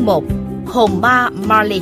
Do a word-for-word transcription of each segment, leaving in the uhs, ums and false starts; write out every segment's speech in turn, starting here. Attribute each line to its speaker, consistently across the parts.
Speaker 1: Chương một. Hồn ma Marley.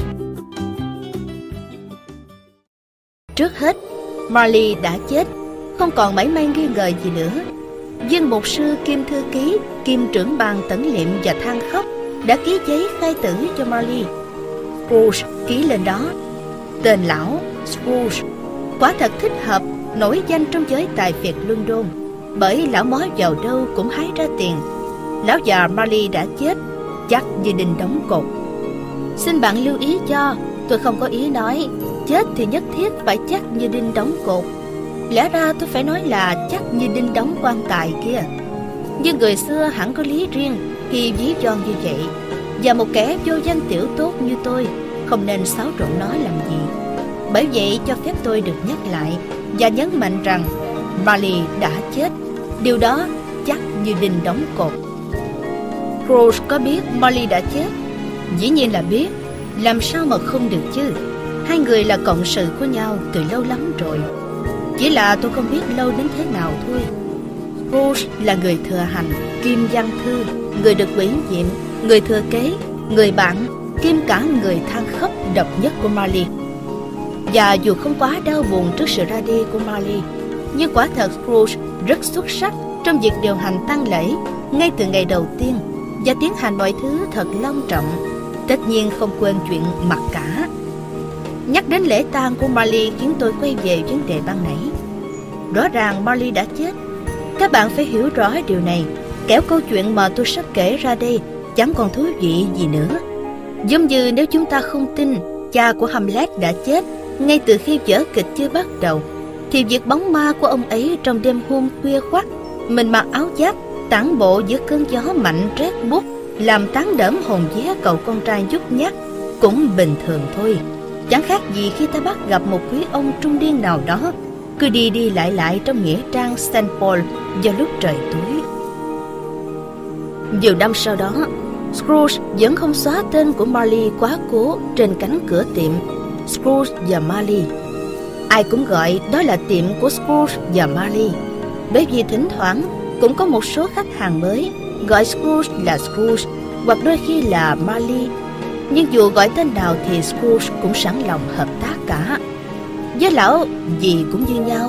Speaker 1: Trước hết, Marley đã chết, không còn mảy may nghi ngờ gì nữa. Viên mục sư kim thư ký, kim trưởng ban tẩn liệm và than khóc đã ký giấy khai tử cho Marley. Scrooge ký lên đó. Tên lão Scrooge quả thật thích hợp, nổi danh trong giới tài phiệt London, bởi lão mó vào đâu cũng hái ra tiền. Lão già Marley đã chết, chắc như đinh đóng cột. Xin bạn lưu ý cho, tôi không có ý nói chết thì nhất thiết phải chắc như đinh đóng cột. Lẽ ra tôi phải nói là chắc như đinh đóng quan tài kia. Nhưng người xưa hẳn có lý riêng khi ví von như vậy, và một kẻ vô danh tiểu tốt như tôi không nên xáo trộn nó làm gì. Bởi vậy cho phép tôi được nhắc lại và nhấn mạnh rằng Marley đã chết. Điều đó chắc như đinh đóng cột. Scrooge có biết Marley đã chết? Dĩ nhiên là biết. Làm sao mà không được chứ? Hai người là cộng sự của nhau từ lâu lắm rồi. Chỉ là tôi không biết lâu đến thế nào thôi. Scrooge là người thừa hành, kim văn thư, người được ủy nhiệm, người thừa kế, người bạn, kim cả người than khóc độc nhất của Marley. Và dù không quá đau buồn trước sự ra đi của Marley, nhưng quả thật Scrooge rất xuất sắc trong việc điều hành tang lễ ngay từ ngày đầu tiên, và tiến hành mọi thứ thật long trọng. Tất nhiên không quên chuyện mặc cả. Nhắc đến lễ tang của Marley khiến tôi quay về vấn đề ban nãy. Rõ ràng Marley đã chết. Các bạn phải hiểu rõ điều này, kẻo câu chuyện mà tôi sắp kể ra đây chẳng còn thú vị gì nữa. Giống như nếu chúng ta không tin cha của Hamlet đã chết ngay từ khi vở kịch chưa bắt đầu, thì việc bóng ma của ông ấy trong đêm hôm khuya khoắt, mình mặc áo giáp tản bộ giữa cơn gió mạnh rét buốt, làm tán đỡm hồn vía cậu con trai nhút nhát cũng bình thường thôi. Chẳng khác gì khi ta bắt gặp một quý ông trung niên nào đó cứ đi đi lại lại trong nghĩa trang Saint Paul vào lúc trời tối. Nhiều năm sau đó, Scrooge vẫn không xóa tên của Marley quá cố trên cánh cửa tiệm Scrooge và Marley. Ai cũng gọi đó là tiệm của Scrooge và Marley, bởi vì thỉnh thoảng cũng có một số khách hàng mới gọi Scrooge là Scrooge hoặc đôi khi là Marley. Nhưng dù gọi tên nào thì Scrooge cũng sẵn lòng hợp tác cả. Với lão gì cũng như nhau.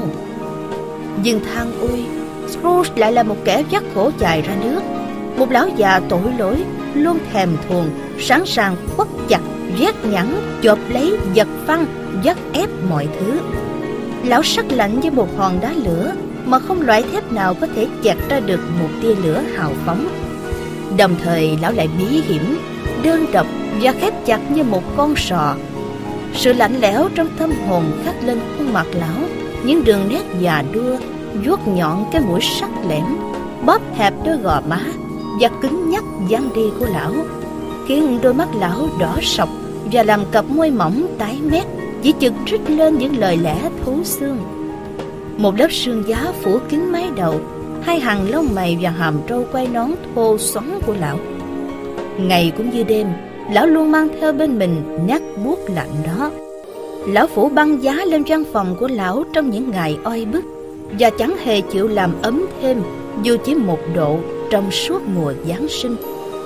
Speaker 1: Nhưng than ôi, Scrooge lại là một kẻ vắt khổ chài ra nước, một lão già tội lỗi, luôn thèm thuồng, sẵn sàng quất chặt, vét nhẵn, chộp lấy, giật phăng, vắt ép mọi thứ. Lão sắc lạnh như một hòn đá lửa mà không loại thép nào có thể chặt ra được một tia lửa hào phóng. Đồng thời lão lại bí hiểm, đơn độc và khép chặt như một con sò. Sự lạnh lẽo trong tâm hồn khắc lên khuôn mặt lão những đường nét già đua, vuốt nhọn cái mũi sắc lẻm, bóp hẹp đôi gò má và cứng nhắc dáng đi của lão, khiến đôi mắt lão đỏ sọc và làm cặp môi mỏng tái mét chỉ chực trích lên những lời lẽ thấu xương. Một lớp sương giá phủ kín mái đầu, hai hàng lông mày và hàm râu quai nón thô xoắn của lão. Ngày cũng như đêm, lão luôn mang theo bên mình nát buốt lạnh đó. Lão phủ băng giá lên văn phòng của lão trong những ngày oi bức, và chẳng hề chịu làm ấm thêm dù chỉ một độ trong suốt mùa Giáng sinh.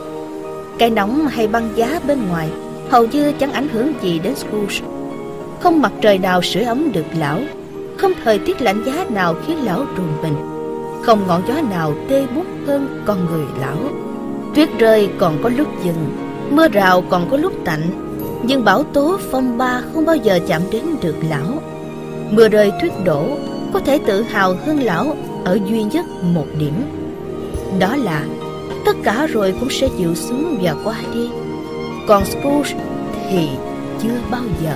Speaker 1: Cái nóng hay băng giá bên ngoài hầu như chẳng ảnh hưởng gì đến Scrooge. Không mặt trời nào sưởi ấm được lão, không thời tiết lạnh giá nào khiến lão rùng mình, không ngọn gió nào tê buốt hơn con người lão. Tuyết rơi còn có lúc dừng, mưa rào còn có lúc tạnh, nhưng bão tố phong ba không bao giờ chạm đến được lão. Mưa rơi tuyết đổ có thể tự hào hơn lão ở duy nhất một điểm, đó là tất cả rồi cũng sẽ dịu xuống và qua đi. Còn Scrooge thì chưa bao giờ.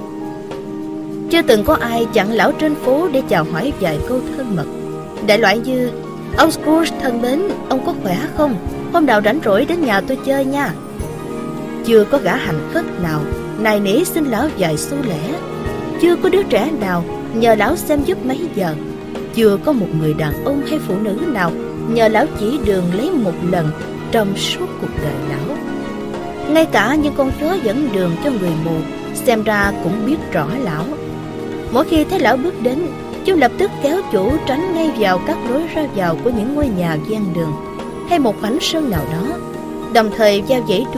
Speaker 1: Chưa từng có ai chặn lão trên phố để chào hỏi vài câu thân mật, đại loại như: "Ông Scrooge thân mến, ông có khỏe không? Hôm nào rảnh rỗi đến nhà tôi chơi nha." Chưa có gã hành khất nào nài nỉ xin lão vài xu lẻ. Chưa có đứa trẻ nào nhờ lão xem giúp mấy giờ. Chưa có một người đàn ông hay phụ nữ nào nhờ lão chỉ đường lấy một lần trong suốt cuộc đời lão. Ngay cả những con chó dẫn đường cho người mù xem ra cũng biết rõ lão. Mỗi khi thấy lão bước đến, chúng lập tức kéo chủ tránh ngay vào các lối ra vào của những ngôi nhà ven đường hay một khoảnh sân nào đó, đồng thời vao vẫy đuôi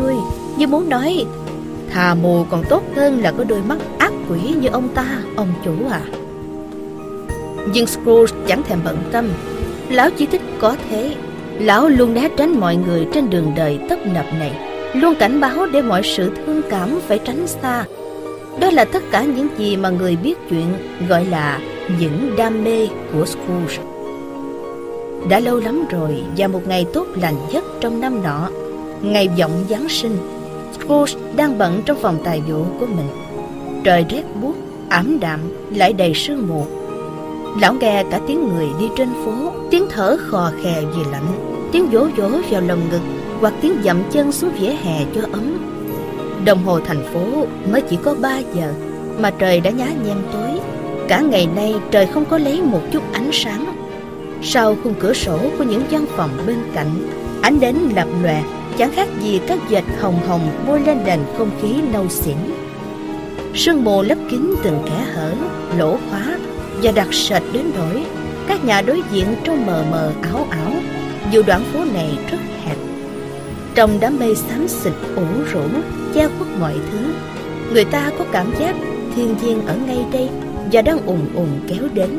Speaker 1: như muốn nói thà mù còn tốt hơn là có đôi mắt ác quỷ như ông ta, ông chủ à. Nhưng Scrooge chẳng thèm bận tâm. Lão chỉ thích có thế. Lão luôn né tránh mọi người trên đường đời tấp nập này, luôn cảnh báo để mọi sự thương cảm phải tránh xa. Đó là tất cả những gì mà người biết chuyện gọi là những đam mê của Scrooge. Đã lâu lắm rồi, và một ngày tốt lành nhất trong năm nọ, ngày vọng Giáng sinh, Scrooge đang bận trong phòng tài vụ của mình. Trời rét buốt, ảm đạm, lại đầy sương mù. Lão nghe cả tiếng người đi trên phố, tiếng thở khò khè vì lạnh, tiếng vỗ vỗ vào lồng ngực hoặc tiếng dậm chân xuống vỉa hè cho ấm. Đồng hồ thành phố mới chỉ có ba giờ mà trời đã nhá nhem tối. Cả ngày nay trời không có lấy một chút ánh sáng. Sau khung cửa sổ của những văn phòng bên cạnh, ánh đến lập lòe, chẳng khác gì các vệt hồng hồng bôi lên nền không khí nâu xỉn. Sương mù lấp kín từng kẽ hở, lỗ khóa và đặc sệt đến nỗi các nhà đối diện trông mờ mờ ảo ảo, dù đoạn phố này rất hẹp. Trong đám mây xám xịt ủ rũ che khuất mọi thứ, người ta có cảm giác thiên nhiên ở ngay đây và đang ùn ùn kéo đến.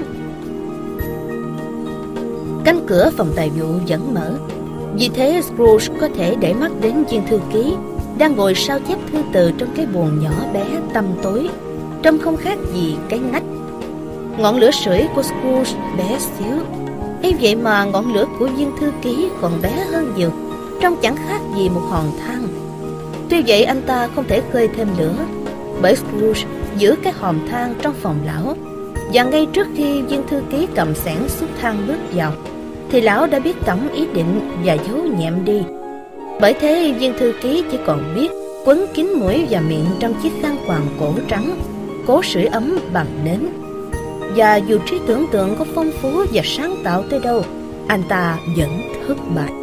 Speaker 1: Cánh cửa phòng tài vụ vẫn mở, vì thế Scrooge có thể để mắt đến viên thư ký đang ngồi sao chép thư từ trong cái buồng nhỏ bé tăm tối, trông không khác gì cái nách. Ngọn lửa sưởi của Scrooge bé xíu, ấy vậy mà ngọn lửa của viên thư ký còn bé hơn nhiều, trông chẳng khác gì một hòn than. Tuy vậy anh ta không thể khơi thêm lửa, bởi Scrooge giữ cái hòm than trong phòng lão, và ngay trước khi viên thư ký cầm xẻng xúc than bước vào, thì lão đã biết tổng ý định và giấu nhẹm đi. Bởi thế viên thư ký chỉ còn biết quấn kín mũi và miệng trong chiếc khăn quàng cổ trắng, cố sưởi ấm bằng nến. Và dù trí tưởng tượng có phong phú và sáng tạo tới đâu, anh ta vẫn thất bại.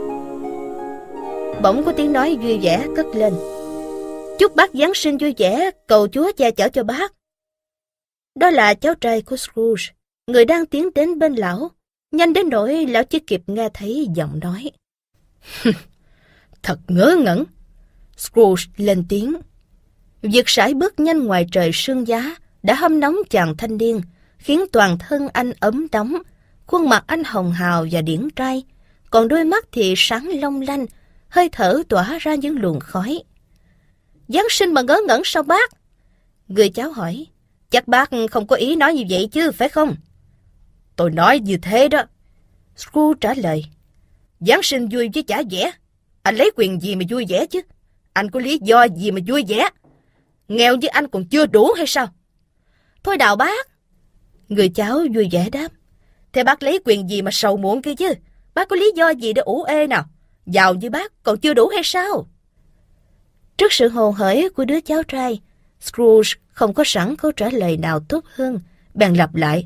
Speaker 1: Bỗng có tiếng nói vui vẻ cất lên: "Chúc bác Giáng sinh vui vẻ, cầu Chúa che chở cho bác." Đó là cháu trai của Scrooge, người đang tiến đến bên lão, nhanh đến nỗi lão chỉ kịp nghe thấy giọng nói. "Thật ngớ ngẩn." Scrooge lên tiếng. Việc sải bước nhanh ngoài trời sương giá đã hâm nóng chàng thanh niên, khiến toàn thân anh ấm nóng, khuôn mặt anh hồng hào và điển trai, còn đôi mắt thì sáng long lanh, hơi thở tỏa ra những luồng khói. "Giáng sinh mà ngớ ngẩn sao bác?" Người cháu hỏi. "Chắc bác không có ý nói như vậy chứ, phải không?" "Tôi nói như thế đó." Scrooge trả lời. "Giáng sinh vui chứ chả vẻ. Anh lấy quyền gì mà vui vẻ chứ? Anh có lý do gì mà vui vẻ? Nghèo như anh còn chưa đủ hay sao?" "Thôi đào bác." Người cháu vui vẻ đáp. "Thế bác lấy quyền gì mà sầu muộn kia chứ? Bác có lý do gì để ủ ê nào? Giàu như bác còn chưa đủ hay sao?" Trước sự hồ hởi của đứa cháu trai, Scrooge không có sẵn câu trả lời nào tốt hơn, bèn lặp lại.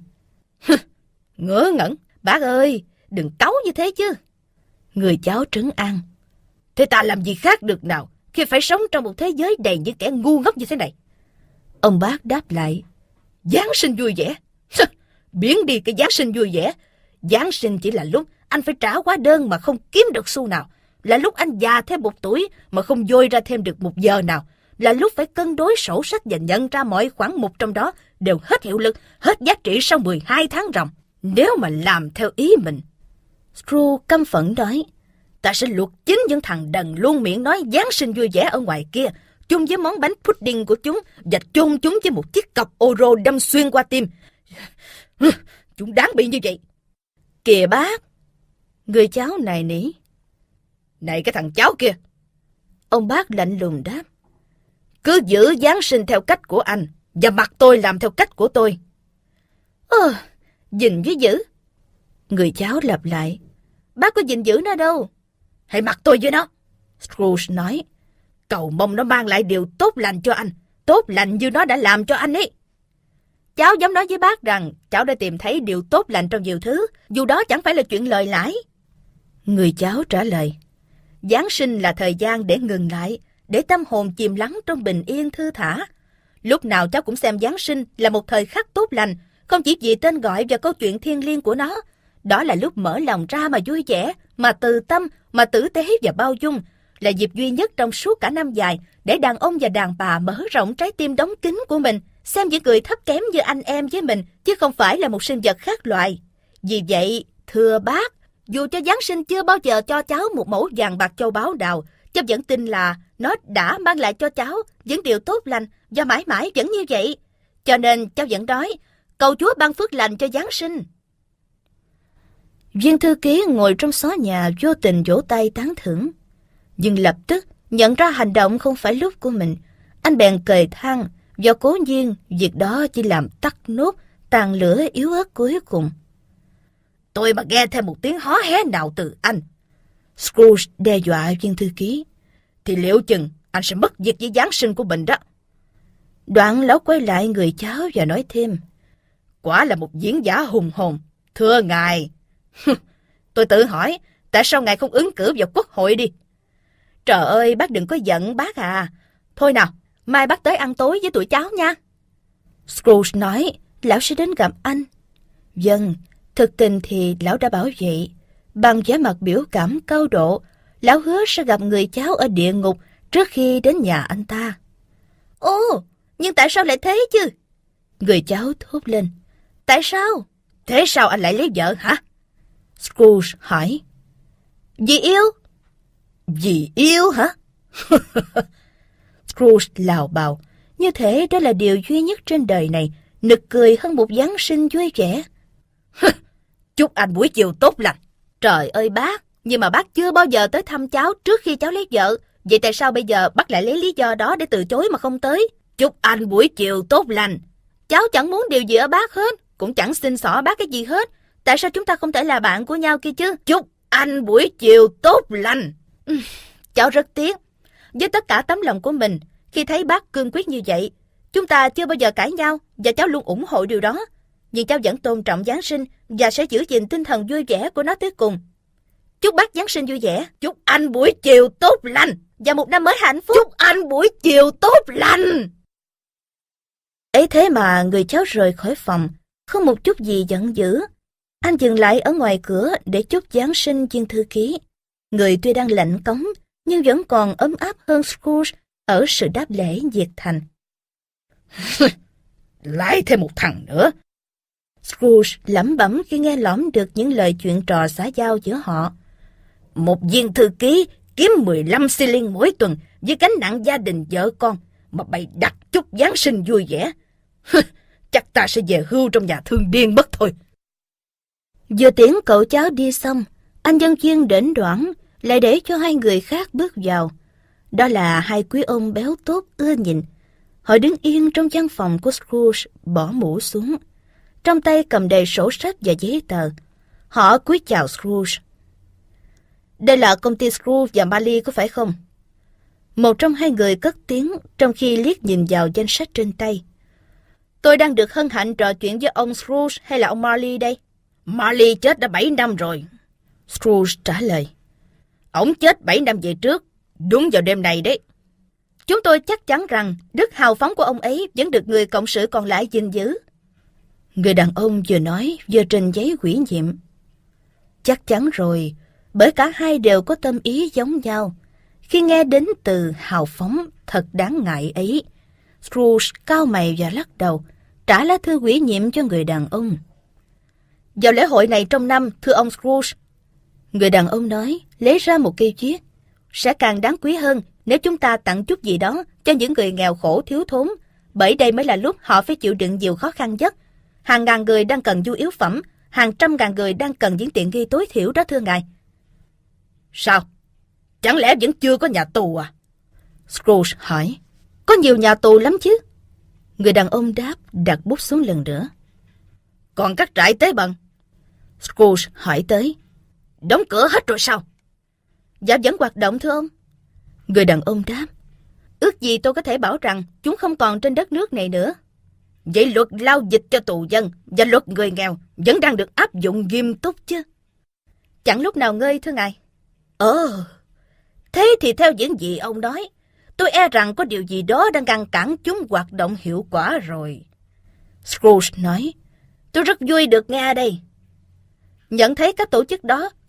Speaker 1: "Ngớ ngẩn, bác ơi, đừng cáu như thế chứ." Người cháu trấn an. "Thế ta làm gì khác được nào, khi phải sống trong một thế giới đầy những kẻ ngu ngốc như thế này?" Ông bác đáp lại. "Giáng sinh vui vẻ? Biến đi cái Giáng sinh vui vẻ. Giáng sinh chỉ là lúc anh phải trả hóa đơn mà không kiếm được xu nào, là lúc anh già thêm một tuổi mà không dôi ra thêm được một giờ nào, là lúc phải cân đối sổ sách và nhận ra mọi khoản mục trong đó đều hết hiệu lực, hết giá trị sau mười hai tháng ròng. Nếu mà làm theo ý mình..." Scrooge căm phẫn nói. "Ta sẽ luộc chính những thằng đần luôn miệng nói Giáng sinh vui vẻ ở ngoài kia, chung với món bánh pudding của chúng, và chôn chúng với một chiếc cọc euro đâm xuyên qua tim. Chúng đáng bị như vậy." "Kìa bác." Người cháu nài nỉ. "Này cái thằng cháu kia." Ông bác lạnh lùng đáp. "Cứ giữ Giáng sinh theo cách của anh, và mặc tôi làm theo cách của tôi." "Ờ, gìn với giữ." Người cháu lặp lại. "Bác có gìn giữ nó đâu." "Hãy mặc tôi với nó," Scrooge nói. "Cầu mong nó mang lại điều tốt lành cho anh, tốt lành như nó đã làm cho anh ấy." "Cháu dám nói với bác rằng cháu đã tìm thấy điều tốt lành trong nhiều thứ, dù đó chẳng phải là chuyện lời lãi." Người cháu trả lời. "Giáng sinh là thời gian để ngừng lại, để tâm hồn chìm lắng trong bình yên thư thả. Lúc nào cháu cũng xem Giáng sinh là một thời khắc tốt lành, không chỉ vì tên gọi và câu chuyện thiêng liêng của nó. Đó là lúc mở lòng ra mà vui vẻ, mà từ tâm, mà tử tế và bao dung, là dịp duy nhất trong suốt cả năm dài để đàn ông và đàn bà mở rộng trái tim đóng kín của mình, xem những người thấp kém như anh em với mình, chứ không phải là một sinh vật khác loài. Vì vậy, thưa bác, dù cho Giáng sinh chưa bao giờ cho cháu một mẩu vàng bạc châu báu nào, cháu vẫn tin là nó đã mang lại cho cháu những điều tốt lành và mãi mãi vẫn như vậy. Cho nên cháu vẫn nói, cầu Chúa ban phước lành cho Giáng sinh. Viên thư ký ngồi trong xó nhà vô tình vỗ tay tán thưởng. Nhưng lập tức nhận ra hành động không phải lúc của mình, anh bèn cười than, và cố nhiên việc đó chỉ làm tắt nốt tàn lửa yếu ớt cuối cùng. Tôi mà nghe thêm một tiếng hó hé nào từ anh, Scrooge đe dọa viên thư ký, thì liệu chừng anh sẽ mất việc với Giáng sinh của mình đó. Đoạn lão quay lại người cháu và nói thêm, quả là một diễn giả hùng hồn, thưa ngài. Tôi tự hỏi, tại sao ngài không ứng cử vào quốc hội đi? Trời ơi, bác đừng có giận bác à. Thôi nào, mai bác tới ăn tối với tụi cháu nha. Scrooge nói, lão sẽ đến gặp anh. Vâng, thực tình thì lão đã bảo vậy. Bằng vẻ mặt biểu cảm cao độ, lão hứa sẽ gặp người cháu ở địa ngục trước khi đến nhà anh ta. Ồ, nhưng tại sao lại thế chứ? Người cháu thốt lên. Tại sao? Thế sao anh lại lấy vợ hả? Scrooge hỏi. Vì yêu. Vì yêu hả? Scrooge lào bào, như thể đó là điều duy nhất trên đời này nực cười hơn một Giáng sinh vui vẻ. Chúc anh buổi chiều tốt lành. Trời ơi bác, nhưng mà bác chưa bao giờ tới thăm cháu trước khi cháu lấy vợ. Vậy tại sao bây giờ bác lại lấy lý do đó để từ chối mà không tới? Chúc anh buổi chiều tốt lành. Cháu chẳng muốn điều gì ở bác hết, cũng chẳng xin xỏ bác cái gì hết. Tại sao chúng ta không thể là bạn của nhau kia chứ? Chúc anh buổi chiều tốt lành. Cháu rất tiếc. Với tất cả tấm lòng của mình, khi thấy bác cương quyết như vậy, chúng ta chưa bao giờ cãi nhau và cháu luôn ủng hộ điều đó. Nhưng cháu vẫn tôn trọng Giáng sinh và sẽ giữ gìn tinh thần vui vẻ của nó tới cùng. Chúc bác Giáng sinh vui vẻ. Chúc anh buổi chiều tốt lành và một năm mới hạnh phúc. Chúc anh buổi chiều tốt lành. Ấy thế mà người cháu rời khỏi phòng, không một chút gì giận dữ. Anh dừng lại ở ngoài cửa để chúc Giáng sinh viên thư ký. Người tuy đang lạnh cống, nhưng vẫn còn ấm áp hơn Scrooge ở sự đáp lễ nhiệt thành. Lại thêm một thằng nữa. Scrooge lẩm bẩm khi nghe lỏm được những lời chuyện trò xã giao giữa họ. Một viên thư ký kiếm mười lăm xi lin mỗi tuần với gánh nặng gia đình vợ con, mà bày đặt chúc Giáng sinh vui vẻ. Chắc ta sẽ về hưu trong nhà thương điên mất thôi. Vừa tiễn cậu cháu đi xong, anh nhân viên đỉnh đoản lại để cho hai người khác bước vào. Đó là hai quý ông béo tốt ưa nhìn. Họ đứng yên trong văn phòng của Scrooge, bỏ mũ xuống. Trong tay cầm đầy sổ sách và giấy tờ. Họ cúi chào Scrooge. Đây là công ty Scrooge và Marley có phải không? Một trong hai người cất tiếng trong khi liếc nhìn vào danh sách trên tay. Tôi đang được hân hạnh trò chuyện với ông Scrooge hay là ông Marley đây? Marley chết đã bảy năm rồi. Scrooge trả lời. Ông chết bảy năm về trước, đúng vào đêm này đấy. Chúng tôi chắc chắn rằng đức hào phóng của ông ấy vẫn được người cộng sự còn lại gìn giữ. Người đàn ông vừa nói vừa trình giấy ủy nhiệm. Chắc chắn rồi, bởi cả hai đều có tâm ý giống nhau. Khi nghe đến từ hào phóng thật đáng ngại ấy, Scrooge cau mày và lắc đầu, trả lá thư ủy nhiệm cho người đàn ông. Vào lễ hội này trong năm, thưa ông Scrooge, người đàn ông nói, lấy ra một cây viết. Sẽ càng đáng quý hơn nếu chúng ta tặng chút gì đó cho những người nghèo khổ thiếu thốn, bởi đây mới là lúc họ phải chịu đựng nhiều khó khăn nhất. Hàng ngàn người đang cần nhu yếu phẩm, hàng trăm ngàn người đang cần những tiện nghi tối thiểu đó thưa ngài. Sao? Chẳng lẽ vẫn chưa có nhà tù à? Scrooge hỏi. Có nhiều nhà tù lắm chứ. Người đàn ông đáp, đặt bút xuống lần nữa. Còn các trại tế bần? Scrooge hỏi tới. Đóng cửa hết rồi sao? Dạ vẫn hoạt động thưa ông. Người đàn ông đáp. Ước gì tôi có thể bảo rằng chúng không còn trên đất nước này nữa. Vậy luật lao dịch cho tù dân và luật người nghèo vẫn đang được áp dụng nghiêm túc chứ? Chẳng lúc nào ngơi thưa ngài. Ờ, thế thì theo những gì ông nói, tôi e rằng có điều gì đó đang ngăn cản chúng hoạt động hiệu quả rồi. Scrooge nói. Tôi rất vui được nghe đây. Nhận thấy các tổ chức đó không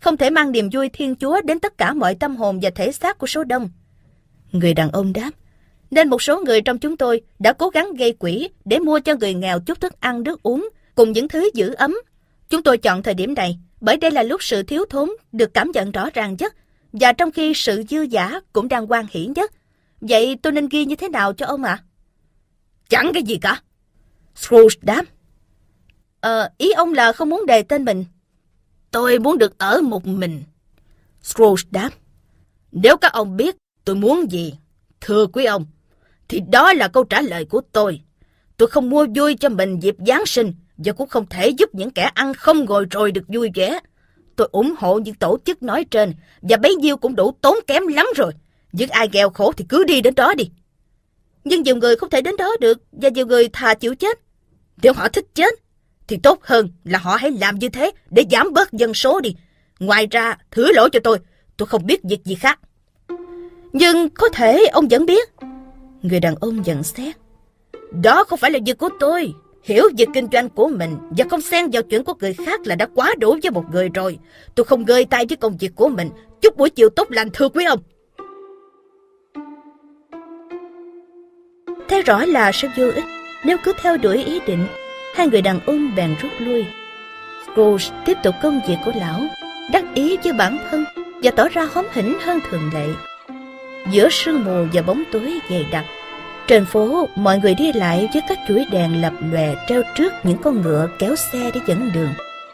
Speaker 1: không thể mang niềm vui Thiên Chúa đến tất cả mọi tâm hồn và thể xác của số đông. Người đàn ông đáp, nên một số người trong chúng tôi đã cố gắng gây quỹ để mua cho người nghèo chút thức ăn nước uống cùng những thứ giữ ấm. Chúng tôi chọn thời điểm này bởi đây là lúc sự thiếu thốn được cảm nhận rõ ràng nhất, và trong khi sự dư dả cũng đang hoan hỷ nhất. Vậy tôi nên ghi như thế nào cho ông ạ? À? Chẳng cái gì cả. Scrooge đáp. Ờ, ý ông là không muốn đề tên mình. Tôi muốn được ở một mình. Scrooge đáp. Nếu các ông biết tôi muốn gì, thưa quý ông, thì đó là câu trả lời của tôi. Tôi không mua vui cho mình dịp Giáng sinh, và cũng không thể giúp những kẻ ăn không ngồi rồi được vui vẻ. Tôi ủng hộ những tổ chức nói trên, và bấy nhiêu cũng đủ tốn kém lắm rồi. Những ai nghèo khổ thì cứ đi đến đó đi. Nhưng nhiều người không thể đến đó được, và nhiều người thà chịu chết. Nếu họ thích chết, thì tốt hơn là họ hãy làm như thế để giảm bớt dân số đi. Ngoài ra, thứ lỗi cho tôi, tôi không biết việc gì khác. Nhưng có thể ông vẫn biết. Người đàn ông nhận xét. Đó không phải là việc của tôi. Hiểu việc kinh doanh của mình và không xen vào chuyện của người khác là đã quá đủ với một người rồi. Tôi không gơi tay với công việc của mình. Chúc buổi chiều tốt lành, thưa quý ông. Thế rõ là sẽ vô ích nếu cứ theo đuổi ý định. Hai người đàn ông bèn rút lui. Scrooge tiếp tục công việc của lão, đắc ý với bản thân và tỏ ra hóm hỉnh hơn thường lệ. Giữa sương mù và bóng tối dày đặc, trên phố mọi người đi lại với các chuỗi đèn lập lòe treo trước những con ngựa kéo xe để dẫn đường.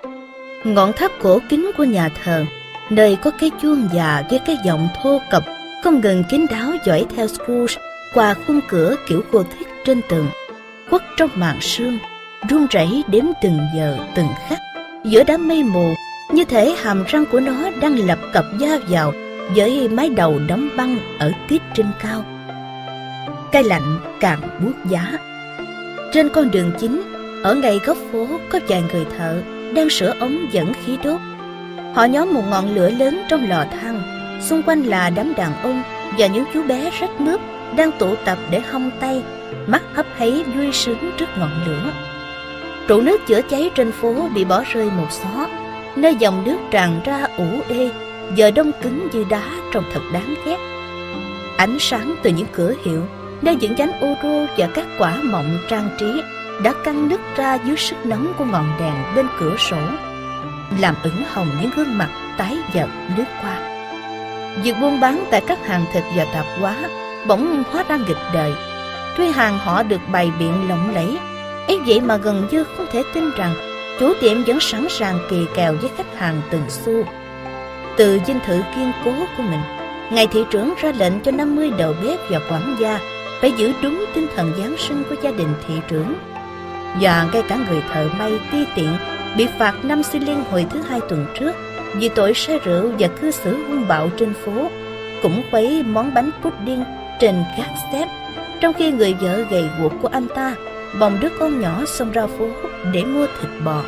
Speaker 1: Ngọn tháp cổ kính của nhà thờ, nơi có cái chuông già với cái giọng thô cộc không ngừng kín đáo dõi theo Scrooge qua khung cửa kiểu Gothic trên tường, khuất trong màn sương, run rẩy đếm từng giờ từng khắc giữa đám mây mù, như thể hàm răng của nó đang lập cập va vào với mái đầu đóng băng ở tiết trên cao. Cái lạnh càng buốt giá. Trên con đường chính, ở ngay góc phố có vài người thợ đang sửa ống dẫn khí đốt. Họ nhóm một ngọn lửa lớn trong lò than, xung quanh là đám đàn ông và những chú bé rách mướp đang tụ tập để hong tay, mắt hấp háy vui sướng trước ngọn lửa. Trụ nước chữa cháy trên phố bị bỏ rơi một xó, nơi dòng nước tràn ra ủ ê, giờ đông cứng như đá trông thật đáng ghét. Ánh sáng từ những cửa hiệu, nơi những nhánh ô rô và các quả mọng trang trí đã căng nứt ra dưới sức nóng của ngọn đèn bên cửa sổ, làm ửng hồng những gương mặt tái nhợt lướt qua. Việc buôn bán tại các hàng thịt và tạp hóa bỗng hóa ra nghịch đời. Tuy hàng họ được bày biện lộng lẫy, ấy vậy mà gần như không thể tin rằng chủ tiệm vẫn sẵn sàng kỳ kèo với khách hàng từng xu. Từ dinh thự kiên cố của mình, ngài thị trưởng ra lệnh cho năm mươi đầu bếp và quản gia phải giữ đúng tinh thần Giáng sinh của gia đình thị trưởng. Và ngay cả người thợ may ti tiện bị phạt năm xi lin hồi thứ hai tuần trước vì tội say rượu và cư xử hung bạo trên phố cũng khuấy món bánh pudding trên gác xếp, trong khi người vợ gầy guộc của anh ta bồng đứa con nhỏ xông ra phố để mua thịt bò.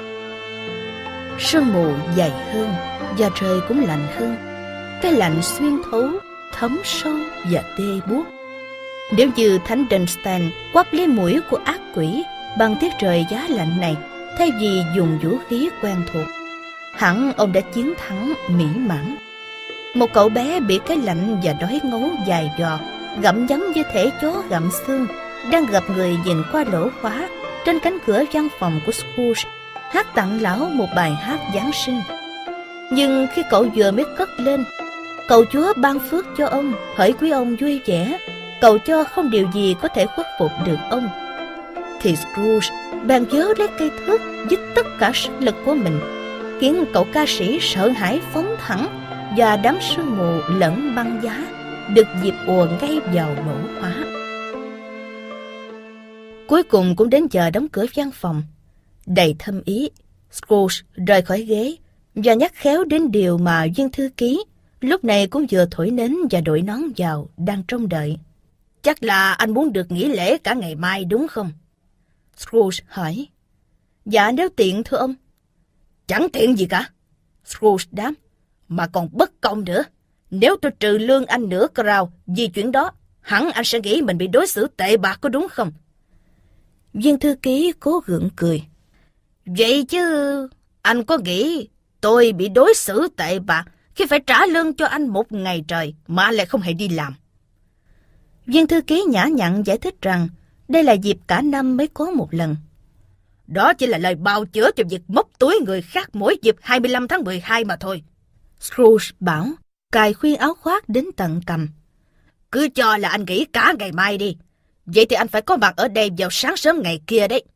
Speaker 1: Sương mù dày hơn và trời cũng lạnh hơn. Cái lạnh xuyên thấu, thấm sâu và tê buốt. Nếu như Thánh Dunstan quắp lấy mũi của ác quỷ bằng tiết trời giá lạnh này thay vì dùng vũ khí quen thuộc, hẳn ông đã chiến thắng mỹ mãn. Một cậu bé bị cái lạnh và đói ngấu dài dò, gặm nhấm như thể chó gặm xương, đang gặp người nhìn qua lỗ khóa trên cánh cửa văn phòng của Scrooge, hát tặng lão một bài hát Giáng sinh. Nhưng khi cậu vừa mới cất lên, cầu Chúa ban phước cho ông, hỡi quý ông vui vẻ, cầu cho không điều gì có thể khuất phục được ông, thì Scrooge bèn giơ lấy cây thước dứt tất cả sức lực của mình, khiến cậu ca sĩ sợ hãi phóng thẳng, và đám sương mù lẫn băng giá được dịp ùa ngay vào lỗ khóa. Cuối cùng cũng đến giờ đóng cửa văn phòng. Đầy thâm ý, Scrooge rời khỏi ghế và nhắc khéo đến điều mà viên thư ký lúc này cũng vừa thổi nến và đội nón vào, đang trông đợi. Chắc là anh muốn được nghỉ lễ cả ngày mai đúng không? Scrooge hỏi. Dạ nếu tiện thưa ông. Chẳng tiện gì cả, Scrooge đáp, mà còn bất công nữa. Nếu tôi trừ lương anh nửa crown vì chuyện đó, hẳn anh sẽ nghĩ mình bị đối xử tệ bạc có đúng không? Viên thư ký cố gượng cười. Vậy chứ anh có nghĩ Tôi bị đối xử tệ bạc khi phải trả lương cho anh một ngày trời mà lại không hề đi làm. Viên thư ký nhã nhặn giải thích rằng đây là dịp cả năm mới có một lần. Đó chỉ là lời bào chữa cho việc móc túi người khác mỗi dịp hai mươi lăm tháng mười hai mà thôi. Scrooge bảo, cài khuyên áo khoác đến tận cằm. Cứ cho là anh nghỉ cả ngày mai đi. Vậy thì anh phải có mặt ở đây vào sáng sớm ngày kia đấy.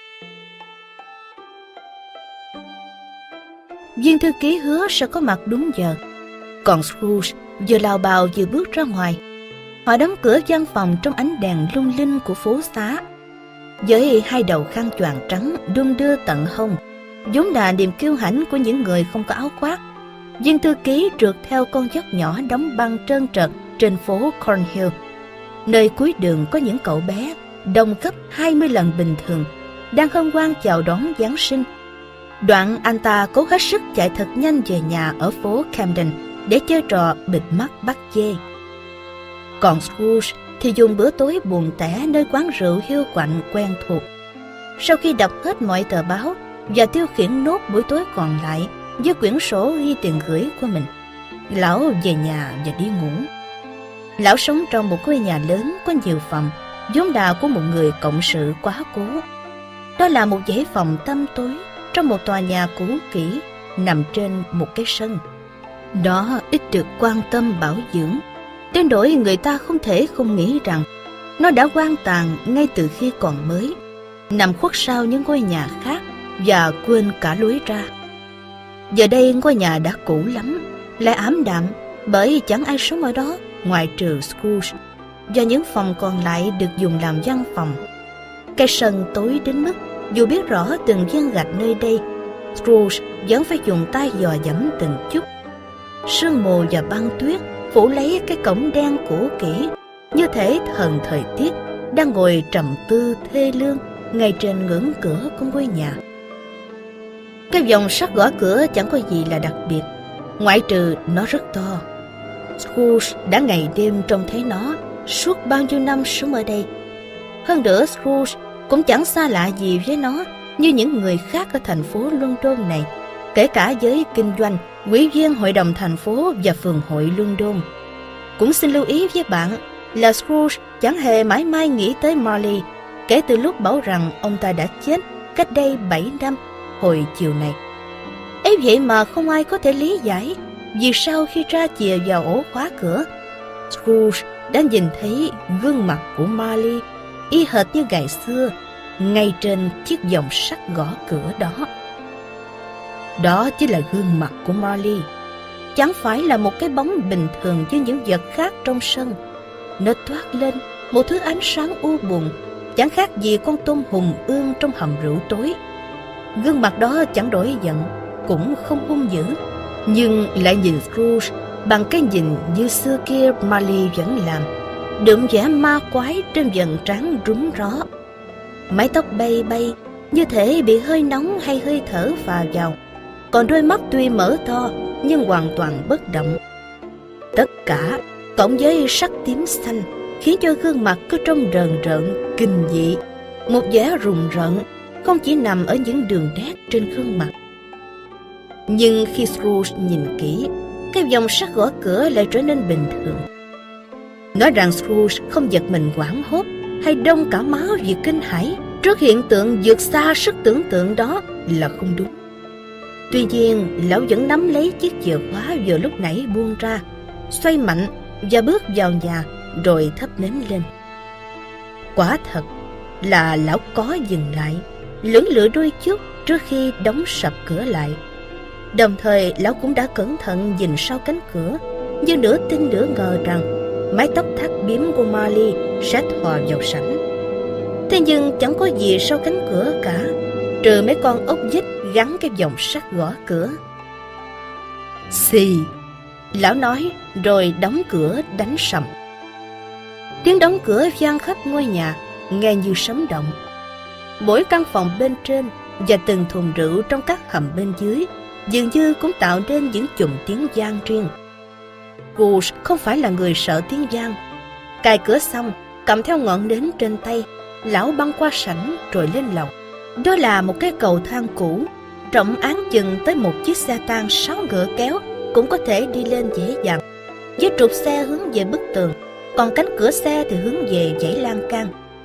Speaker 1: Viên thư ký hứa sẽ có mặt đúng giờ. Còn Scrooge vừa lào bào vừa bước ra ngoài. Họ đóng cửa văn phòng trong ánh đèn lung linh của phố xá. Với hai đầu khăn choàng trắng đung đưa tận hông, vốn là niềm kiêu hãnh của những người không có áo khoác, viên thư ký trượt theo con dốc nhỏ đóng băng trơn trượt trên phố Cornhill. Nơi cuối đường có những cậu bé đông gấp hai mươi lần bình thường đang hân hoan chào đón Giáng sinh. Đoạn anh ta cố hết sức chạy thật nhanh về nhà ở phố Camden để chơi trò bịt mắt bắt dê. Còn Scrooge thì dùng bữa tối buồn tẻ nơi quán rượu hiu quạnh quen thuộc. Sau khi đọc hết mọi tờ báo và tiêu khiển nốt buổi tối còn lại với quyển sổ ghi tiền gửi của mình, lão về nhà và đi ngủ. Lão sống trong một ngôi nhà lớn có nhiều phòng, vốn là của một người cộng sự quá cố. Đó là một dãy phòng tăm tối trong một tòa nhà cũ kỹ nằm trên một cái sân. Đó ít được quan tâm bảo dưỡng, đến nỗi người ta không thể không nghĩ rằng nó đã hoang tàn ngay từ khi còn mới, nằm khuất sau những ngôi nhà khác và quên cả lối ra. Giờ đây ngôi nhà đã cũ lắm, lại ảm đạm bởi chẳng ai sống ở đó ngoại trừ Scrooge, và những phòng còn lại được dùng làm văn phòng. Cái sân tối đến mức dù biết rõ từng viên gạch nơi đây, Scrooge vẫn phải dùng tay dò dẫm từng chút. Sương mù và băng tuyết phủ lấy cái cổng đen cũ kỹ, như thể thần thời tiết đang ngồi trầm tư thê lương ngay trên ngưỡng cửa của ngôi nhà. Cái vòng sắt gõ cửa chẳng có gì là đặc biệt, ngoại trừ nó rất to. Scrooge đã ngày đêm trông thấy nó suốt bao nhiêu năm sống ở đây. Hơn nữa, Scrooge cũng chẳng xa lạ gì với nó như những người khác ở thành phố London này, kể cả giới kinh doanh, ủy viên hội đồng thành phố và phường hội London. Cũng xin lưu ý với bạn là Scrooge chẳng hề mãi mai nghĩ tới Marley kể từ lúc bảo rằng ông ta đã chết cách đây bảy năm hồi chiều này. Ấy vậy mà không ai có thể lý giải vì sao khi tra chìa vào ổ khóa cửa, Scrooge đã nhìn thấy gương mặt của Marley y hệt như ngày xưa ngay trên chiếc vòng sắt gõ cửa đó. Đó chính là gương mặt của Marley, chẳng phải là một cái bóng bình thường như những vật khác trong sân. Nó toát lên một thứ ánh sáng u buồn, chẳng khác gì con tôm hùm ương trong hầm rượu tối. Gương mặt đó chẳng đổi giận, cũng không hung dữ, nhưng lại nhìn Scrooge bằng cái nhìn như xưa kia Marley vẫn làm, đượm vẻ ma quái trên vầng trán rúng ró. Mái tóc bay bay như thể bị hơi nóng hay hơi thở phà vào, còn đôi mắt tuy mở to nhưng hoàn toàn bất động. Tất cả cộng với sắc tím xanh khiến cho gương mặt cứ trông rờn rợn kinh dị. Một vẻ rùng rợn không chỉ nằm ở những đường nét trên gương mặt. Nhưng khi Scrooge nhìn kỹ, cái vòng sắt gõ cửa lại trở nên bình thường. Nói rằng Scrooge không giật mình hoảng hốt hay đông cả máu vì kinh hãi trước hiện tượng vượt xa sức tưởng tượng đó là không đúng. Tuy nhiên, lão vẫn nắm lấy chiếc chìa khóa vừa lúc nãy buông ra, xoay mạnh và bước vào nhà rồi thắp nến lên. Quả thật là lão có dừng lại, lưỡng lự đôi chút trước khi đóng sập cửa lại. Đồng thời lão cũng đã cẩn thận nhìn sau cánh cửa, như nửa tin nửa ngờ rằng mái tóc thắt bím của Marley sẽ thò vào sảnh. Thế nhưng chẳng có gì sau cánh cửa cả, trừ mấy con ốc vít gắn cái vòng sắt gõ cửa. Xì, lão nói rồi đóng cửa đánh sầm. Tiếng đóng cửa vang khắp ngôi nhà, nghe như sấm động. Mỗi căn phòng bên trên và từng thùng rượu trong các hầm bên dưới dường như cũng tạo nên những chùm tiếng vang riêng. Scrooge không phải là người sợ tiếng vang. Cài cửa xong, cầm theo ngọn nến trên tay, lão băng qua sảnh rồi lên lầu. Đó là một cái cầu thang cũ, trọng án chừng tới một chiếc xe tang sáu ngựa kéo cũng có thể đi lên dễ dàng, với trục xe hướng về bức tường, còn cánh cửa xe thì hướng về dãy lan can.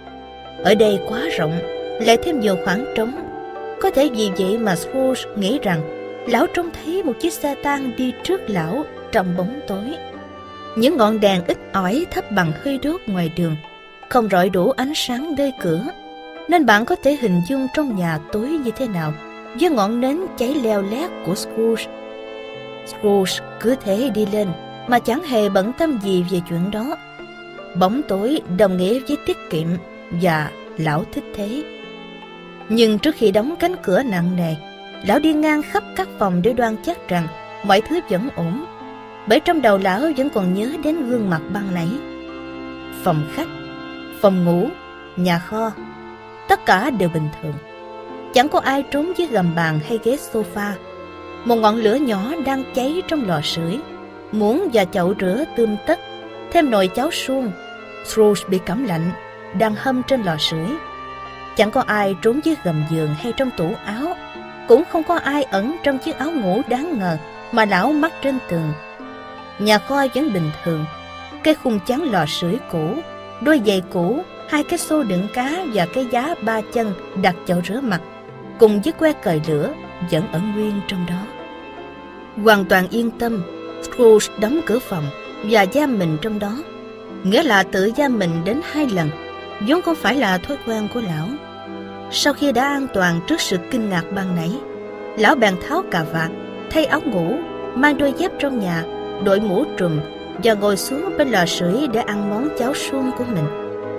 Speaker 1: Ở đây quá rộng, lại thêm nhiều khoảng trống. Có thể vì vậy mà Scrooge nghĩ rằng lão trông thấy một chiếc xe tang đi trước lão trong bóng tối. Những ngọn đèn ít ỏi thắp bằng hơi đốt ngoài đường không rọi đủ ánh sáng nơi cửa, nên bạn có thể hình dung trong nhà tối như thế nào với ngọn nến cháy leo lét của Scrooge. Scrooge cứ thế đi lên mà chẳng hề bận tâm gì về chuyện đó. Bóng tối đồng nghĩa với tiết kiệm và lão thích thế. Nhưng trước khi đóng cánh cửa nặng nề, lão đi ngang khắp các phòng để đoan chắc rằng mọi thứ vẫn ổn, bởi trong đầu lão vẫn còn nhớ đến gương mặt ban nãy. Phòng khách, phòng ngủ, nhà kho, tất cả đều bình thường. Chẳng có ai trốn dưới gầm bàn hay ghế sofa. Một ngọn lửa nhỏ đang cháy trong lò sưởi, muỗng và chậu rửa tươm tất, thêm nồi cháo suông. Scrooge bị cảm lạnh, đang hâm trên lò sưởi. Chẳng có ai trốn dưới gầm giường hay trong tủ áo, cũng không có ai ẩn trong chiếc áo ngủ đáng ngờ mà lão mắc trên tường. Nhà kho vẫn bình thường. Cái khung chắn lò sưởi cũ, đôi giày cũ, hai cái xô đựng cá và cái giá ba chân đặt chậu rửa mặt cùng với que cời lửa vẫn ở nguyên trong đó. Hoàn toàn yên tâm, Scrooge đóng cửa phòng và giam mình trong đó, nghĩa là tự giam mình đến hai lần, vốn không phải là thói quen của lão. Sau khi đã an toàn trước sự kinh ngạc ban nãy, lão bèn tháo cà vạt, thay áo ngủ, mang đôi dép trong nhà, đội mũ trùm và ngồi xuống bên lò sưởi để ăn món cháo suông của mình.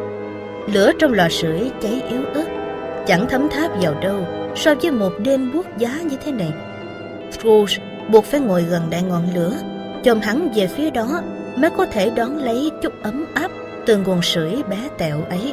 Speaker 1: Lửa trong lò sưởi cháy yếu ớt, chẳng thấm tháp vào đâu so với một đêm buốt giá như thế này. Scrooge buộc phải ngồi gần đại ngọn lửa, chồm hẳn về phía đó mới có thể đón lấy chút ấm áp từ nguồn sưởi bé tẹo ấy.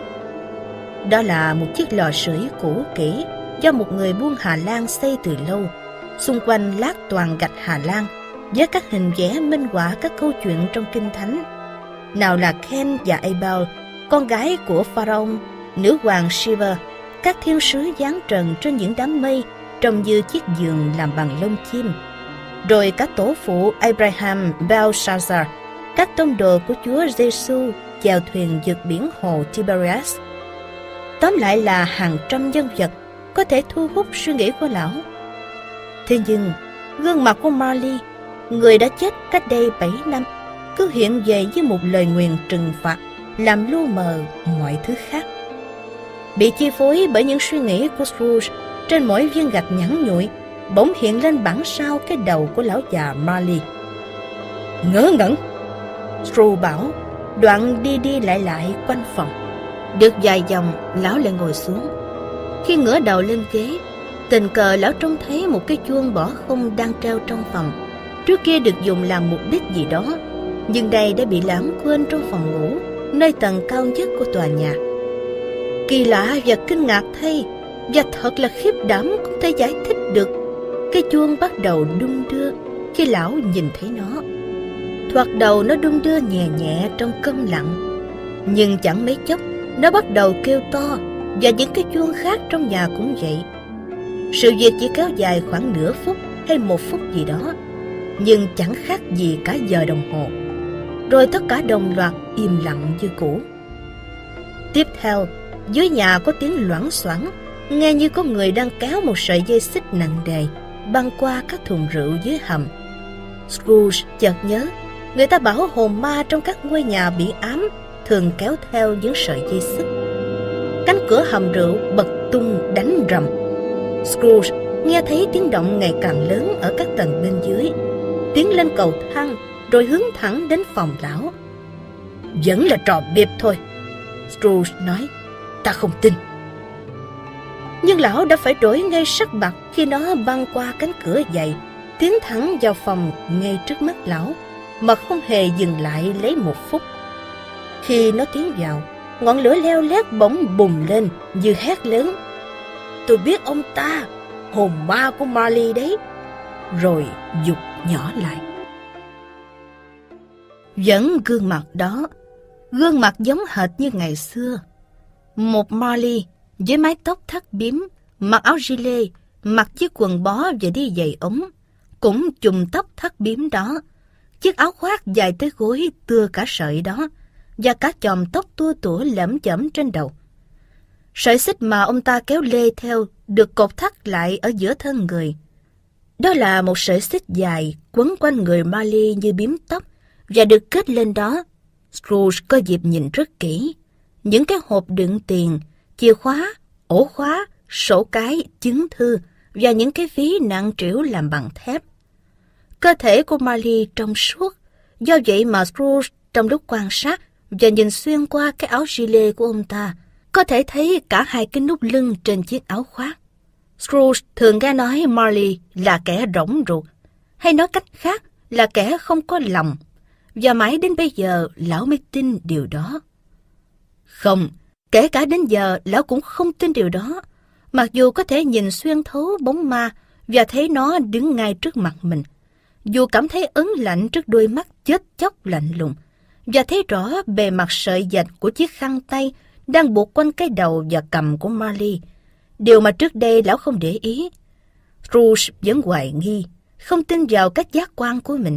Speaker 1: Đó là một chiếc lò sưởi cũ kỹ do một người buôn Hà Lan xây từ lâu, xung quanh lát toàn gạch Hà Lan với các hình vẽ minh họa các câu chuyện trong Kinh Thánh. Nào là Ken và Abel, con gái của Pharaoh, nữ hoàng Sheba, các thiên sứ giáng trần trên những đám mây trông như chiếc giường làm bằng lông chim, rồi cả tổ phụ Abraham, Belshazzar, các tông đồ của Chúa Giêsu chèo thuyền vượt biển hồ Tiberias. Tóm lại là hàng trăm nhân vật có thể thu hút suy nghĩ của lão. Thế nhưng gương mặt của Marley, người đã chết cách đây bảy năm, cứ hiện về với một lời nguyền trừng phạt làm lu mờ mọi thứ khác. Bị chi phối bởi những suy nghĩ của Scrooge, trên mỗi viên gạch nhẵn nhụi bỗng hiện lên bản sao cái đầu của lão già Marley. Ngớ ngẩn, Scrooge bảo, đoạn đi đi lại lại quanh phòng. Được vài vòng, lão lại ngồi xuống. Khi ngửa đầu lên ghế, tình cờ lão trông thấy một cái chuông bỏ không đang treo trong phòng. Trước kia được dùng làm mục đích gì đó, nhưng đây đã bị lãng quên trong phòng ngủ, nơi tầng cao nhất của tòa nhà. Kỳ lạ và kinh ngạc thay, và thật là khiếp đảm không thể giải thích được, cái chuông bắt đầu đung đưa khi lão nhìn thấy nó. Thoạt đầu nó đung đưa nhẹ nhẹ trong câm lặng, nhưng chẳng mấy chốc nó bắt đầu kêu to, và những cái chuông khác trong nhà cũng vậy. Sự việc chỉ kéo dài khoảng nửa phút hay một phút gì đó, nhưng chẳng khác gì cả giờ đồng hồ. Rồi tất cả đồng loạt im lặng như cũ. Tiếp theo, dưới nhà có tiếng loảng xoảng, nghe như có người đang kéo một sợi dây xích nặng nề băng qua các thùng rượu dưới hầm. Scrooge chợt nhớ, người ta bảo hồn ma trong các ngôi nhà bị ám thường kéo theo những sợi dây xích. Cánh cửa hầm rượu bật tung đánh rầm. Scrooge nghe thấy tiếng động ngày càng lớn ở các tầng bên dưới, tiến lên cầu thang rồi hướng thẳng đến phòng lão. Vẫn là trò bịp thôi, Scrooge nói, ta không tin. Nhưng lão đã phải đổi ngay sắc mặt khi nó băng qua cánh cửa dày, tiến thẳng vào phòng ngay trước mắt lão, mà không hề dừng lại lấy một phút. Khi nó tiến vào, ngọn lửa leo lét bỗng bùng lên như hét lớn, tôi biết ông ta, hồn ma của Marley đấy. Rồi giục nhỏ lại. Vẫn gương mặt đó, gương mặt giống hệt như ngày xưa. Một Marley với mái tóc thắt bím, mặc áo gilet, mặc chiếc quần bó và đi giày ống, cũng chùm tóc thắt bím đó, chiếc áo khoác dài tới gối tưa cả sợi đó, và cả chòm tóc tua tủa lẫm chởm trên đầu. Sợi xích mà ông ta kéo lê theo được cột thắt lại ở giữa thân người. Đó là một sợi xích dài quấn quanh người Marley như bím tóc và được kết lên đó. Scrooge có dịp nhìn rất kỹ. Những cái hộp đựng tiền, chìa khóa, ổ khóa, sổ cái, chứng thư và những cái ví nặng trĩu làm bằng thép. Cơ thể của Marley trong suốt, do vậy mà Scrooge trong lúc quan sát và nhìn xuyên qua cái áo gilet của ông ta, có thể thấy cả hai cái nút lưng trên chiếc áo khoác. Scrooge thường nghe nói Marley là kẻ rỗng ruột, hay nói cách khác là kẻ không có lòng, và mãi đến bây giờ lão mới tin điều đó. Không, kể cả đến giờ lão cũng không tin điều đó, mặc dù có thể nhìn xuyên thấu bóng ma và thấy nó đứng ngay trước mặt mình, dù cảm thấy ớn lạnh trước đôi mắt chết chóc lạnh lùng, và thấy rõ bề mặt sợi dạch của chiếc khăn tay đang buộc quanh cái đầu và cằm của Marley, điều mà trước đây lão không để ý. Scrooge vẫn hoài nghi, không tin vào các giác quan của mình.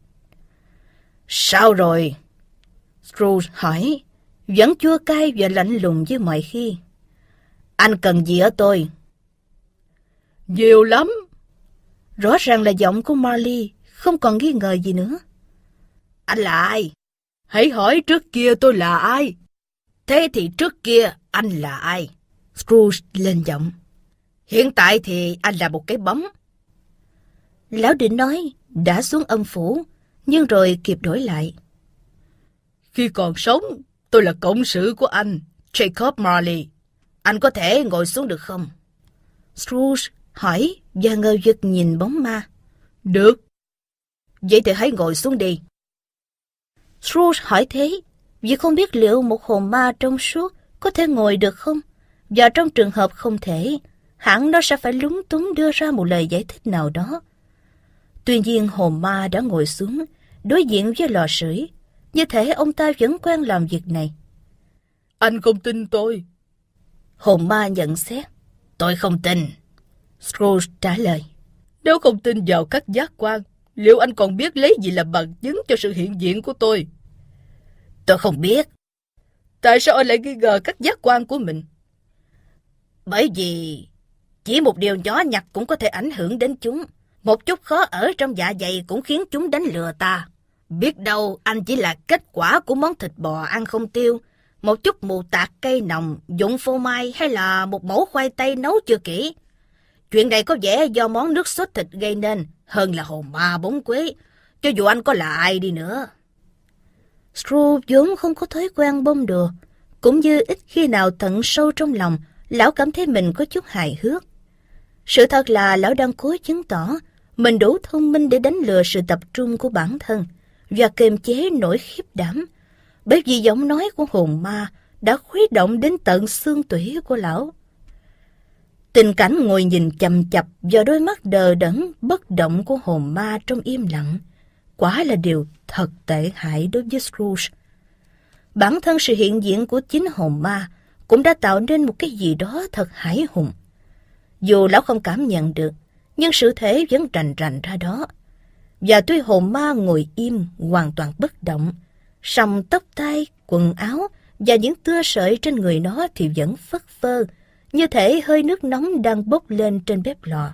Speaker 1: Sao rồi? Scrooge hỏi, vẫn chua cay và lạnh lùng như mọi khi. Anh cần gì ở tôi? Nhiều lắm. Rõ ràng là giọng của Marley không còn nghi ngờ gì nữa. Anh là ai? Hãy hỏi trước kia tôi là ai? Thế thì trước kia anh là ai? Scrooge lên giọng. Hiện tại thì anh là một cái bóng. Lão định nói đã xuống âm phủ, nhưng rồi kịp đổi lại. Khi còn sống, tôi là cộng sự của anh, Jacob Marley. Anh có thể ngồi xuống được không? Scrooge hỏi và ngơ vực nhìn bóng ma. Được. Vậy thì hãy ngồi xuống đi. Scrooge hỏi thế vì không biết liệu một hồn ma trong suốt có thể ngồi được không, và trong trường hợp không thể, hẳn nó sẽ phải lúng túng đưa ra một lời giải thích nào đó. Tuy nhiên hồn ma đã ngồi xuống, đối diện với lò sưởi, như thể ông ta vẫn quen làm việc này. Anh không tin tôi. Hồn ma nhận xét. Tôi không tin. Scrooge trả lời. Nếu không tin vào các giác quan, liệu anh còn biết lấy gì làm bằng chứng cho sự hiện diện của tôi? Tôi không biết. Tại sao anh lại nghi ngờ các giác quan của mình? Bởi vì chỉ một điều nhỏ nhặt cũng có thể ảnh hưởng đến chúng. Một chút khó ở trong dạ dày cũng khiến chúng đánh lừa ta. Biết đâu anh chỉ là kết quả của món thịt bò ăn không tiêu, một chút mù tạt cây nồng, dụng phô mai hay là một mẩu khoai tây nấu chưa kỹ. Chuyện này có vẻ do món nước sốt thịt gây nên hơn là hồn ma bóng quế, cho dù anh có là ai đi nữa. Scrooge vốn không có thói quen bông đùa, cũng như ít khi nào tận sâu trong lòng lão cảm thấy mình có chút hài hước. Sự thật là lão đang cố chứng tỏ mình đủ thông minh để đánh lừa sự tập trung của bản thân và kiềm chế nỗi khiếp đảm, bởi vì giọng nói của hồn ma đã khuấy động đến tận xương tủy của lão. Tình cảnh ngồi nhìn chằm chằm vào đôi mắt đờ đẫn bất động của hồn ma trong im lặng quả là điều thật tệ hại đối với Scrooge. Bản thân sự hiện diện của chính hồn ma cũng đã tạo nên một cái gì đó thật hãi hùng. Dù lão không cảm nhận được, nhưng sự thể vẫn rành rành ra đó. Và tuy hồn ma ngồi im hoàn toàn bất động, song tóc tai, quần áo và những tưa sợi trên người nó thì vẫn phất phơ, như thể hơi nước nóng đang bốc lên trên bếp lò.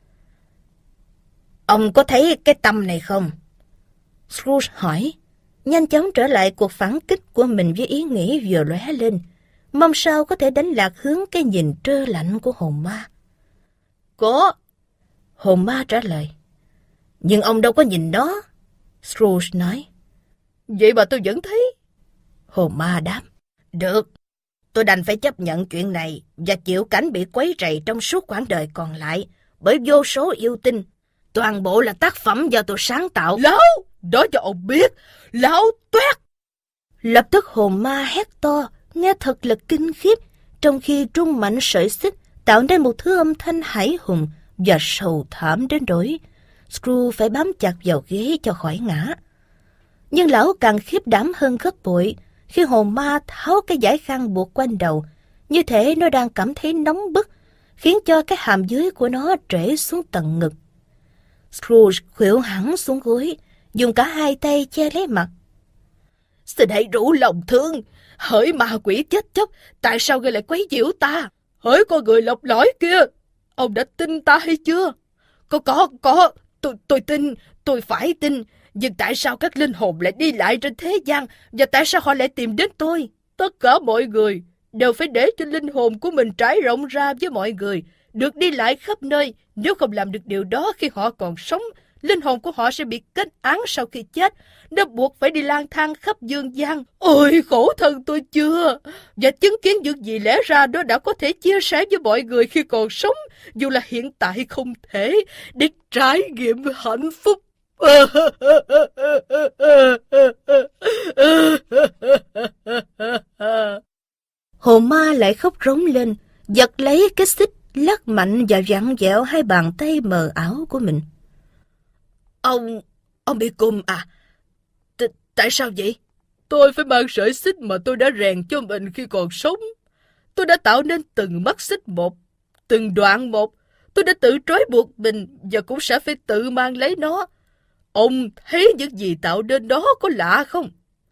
Speaker 1: Ông có thấy cái tăm này không? Scrooge hỏi, nhanh chóng trở lại cuộc phản kích của mình với ý nghĩ vừa lóe lên, mong sao có thể đánh lạc hướng cái nhìn trơ lạnh của hồn ma. Có. Hồn ma trả lời. Nhưng ông đâu có nhìn đó. Scrooge nói. Vậy mà tôi vẫn thấy. Hồn ma đáp. Được, tôi đành phải chấp nhận chuyện này và chịu cảnh bị quấy rầy trong suốt quãng đời còn lại bởi vô số yêu tinh. Toàn bộ là tác phẩm do tôi sáng tạo. Lão, đó cho ông biết, lão toét. Lập tức hồn ma hét to, nghe thật là kinh khiếp, trong khi trung mạnh sợi xích tạo nên một thứ âm thanh hãi hùng và sầu thảm đến nỗi Scrooge phải bám chặt vào ghế cho khỏi ngã. Nhưng lão càng khiếp đảm hơn gấp bội khi hồn ma tháo cái dải khăn buộc quanh đầu, như thể nó đang cảm thấy nóng bức khiến cho cái hàm dưới của nó trễ xuống tận ngực. Scrooge khuỵu hẳn xuống gối, dùng cả hai tay che lấy mặt. Xin hãy rủ lòng thương, hỡi ma quỷ chết chóc, tại sao ngươi lại quấy nhiễu ta? Hỡi con người lọc lõi kia, ông đã tin ta hay chưa? Có, có, có, tôi, tôi tin, tôi phải tin, nhưng tại sao các linh hồn lại đi lại trên thế gian, và tại sao họ lại tìm đến tôi? Tất cả mọi người đều phải để cho linh hồn của mình trải rộng ra với mọi người, được đi lại khắp nơi. Nếu không làm được điều đó khi họ còn sống, linh hồn của họ sẽ bị kết án sau khi chết. Nó buộc phải đi lang thang khắp dương gian. Ôi, khổ thân tôi chưa! Và chứng kiến những gì lẽ ra nó đã có thể chia sẻ với mọi người khi còn sống, dù là hiện tại không thể, để trải nghiệm hạnh phúc. Hồn ma lại khóc rống lên, giật lấy cái xích, lắc mạnh và vặn vẹo hai bàn tay mờ ảo của mình. Ông, ông bị cùm à? T tại sao vậy? Tôi phải mang sợi xích mà tôi đã rèn cho mình khi còn sống. Tôi đã tạo nên từng mắt xích một, từng đoạn một. Tôi đã tự trói buộc mình và cũng sẽ phải tự mang lấy nó. Ông thấy những gì tạo nên đó có lạ không?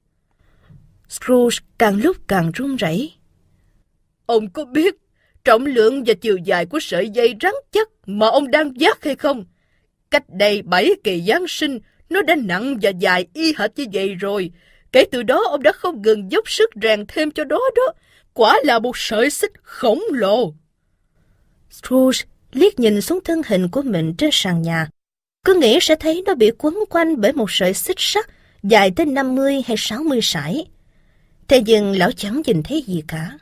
Speaker 1: Scrooge càng lúc càng run rẩy. Ông có biết trọng lượng và chiều dài của sợi dây rắn chắc mà ông đang vác hay không? Cách đây bảy kỳ Giáng sinh, nó đã nặng và dài y hệt như vậy rồi. Kể từ đó ông đã không ngừng dốc sức rèn thêm cho đó đó. Quả là một sợi xích khổng lồ. Scrooge liếc nhìn xuống thân hình của mình trên sàn nhà. Cứ nghĩ sẽ thấy nó bị quấn quanh bởi một sợi xích sắt dài tới năm mươi hay sáu mươi sải. Thế nhưng lão chẳng nhìn thấy gì cả.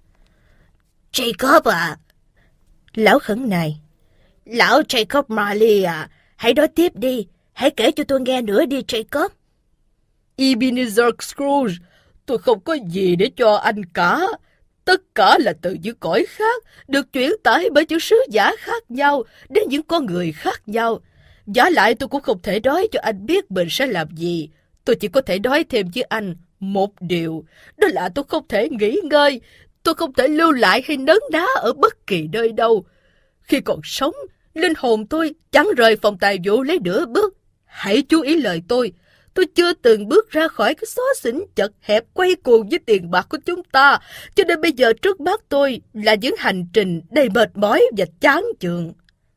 Speaker 1: Jacob à! Lão khẩn nài. Lão Jacob Marley à! Hãy nói tiếp đi. Hãy kể cho tôi nghe nữa đi, Jacob. Ebenezer Scrooge, tôi không có gì để cho anh cả. Tất cả là từ những cõi khác, được chuyển tải bởi những sứ giả khác nhau đến những con người khác nhau. Vả lại tôi cũng không thể nói cho anh biết mình sẽ làm gì. Tôi chỉ có thể nói thêm với anh một điều, đó là tôi không thể nghỉ ngơi, tôi không thể lưu lại hay nấn ná ở bất kỳ nơi đâu. Khi còn sống, linh hồn tôi chẳng rời phòng tài vụ lấy nửa bước. Hãy chú ý lời tôi, tôi chưa từng bước ra khỏi cái xó xỉnh chật hẹp quay cuồng với tiền bạc của chúng ta, cho nên bây giờ trước mắt tôi là những hành trình đầy mệt mỏi và chán chường.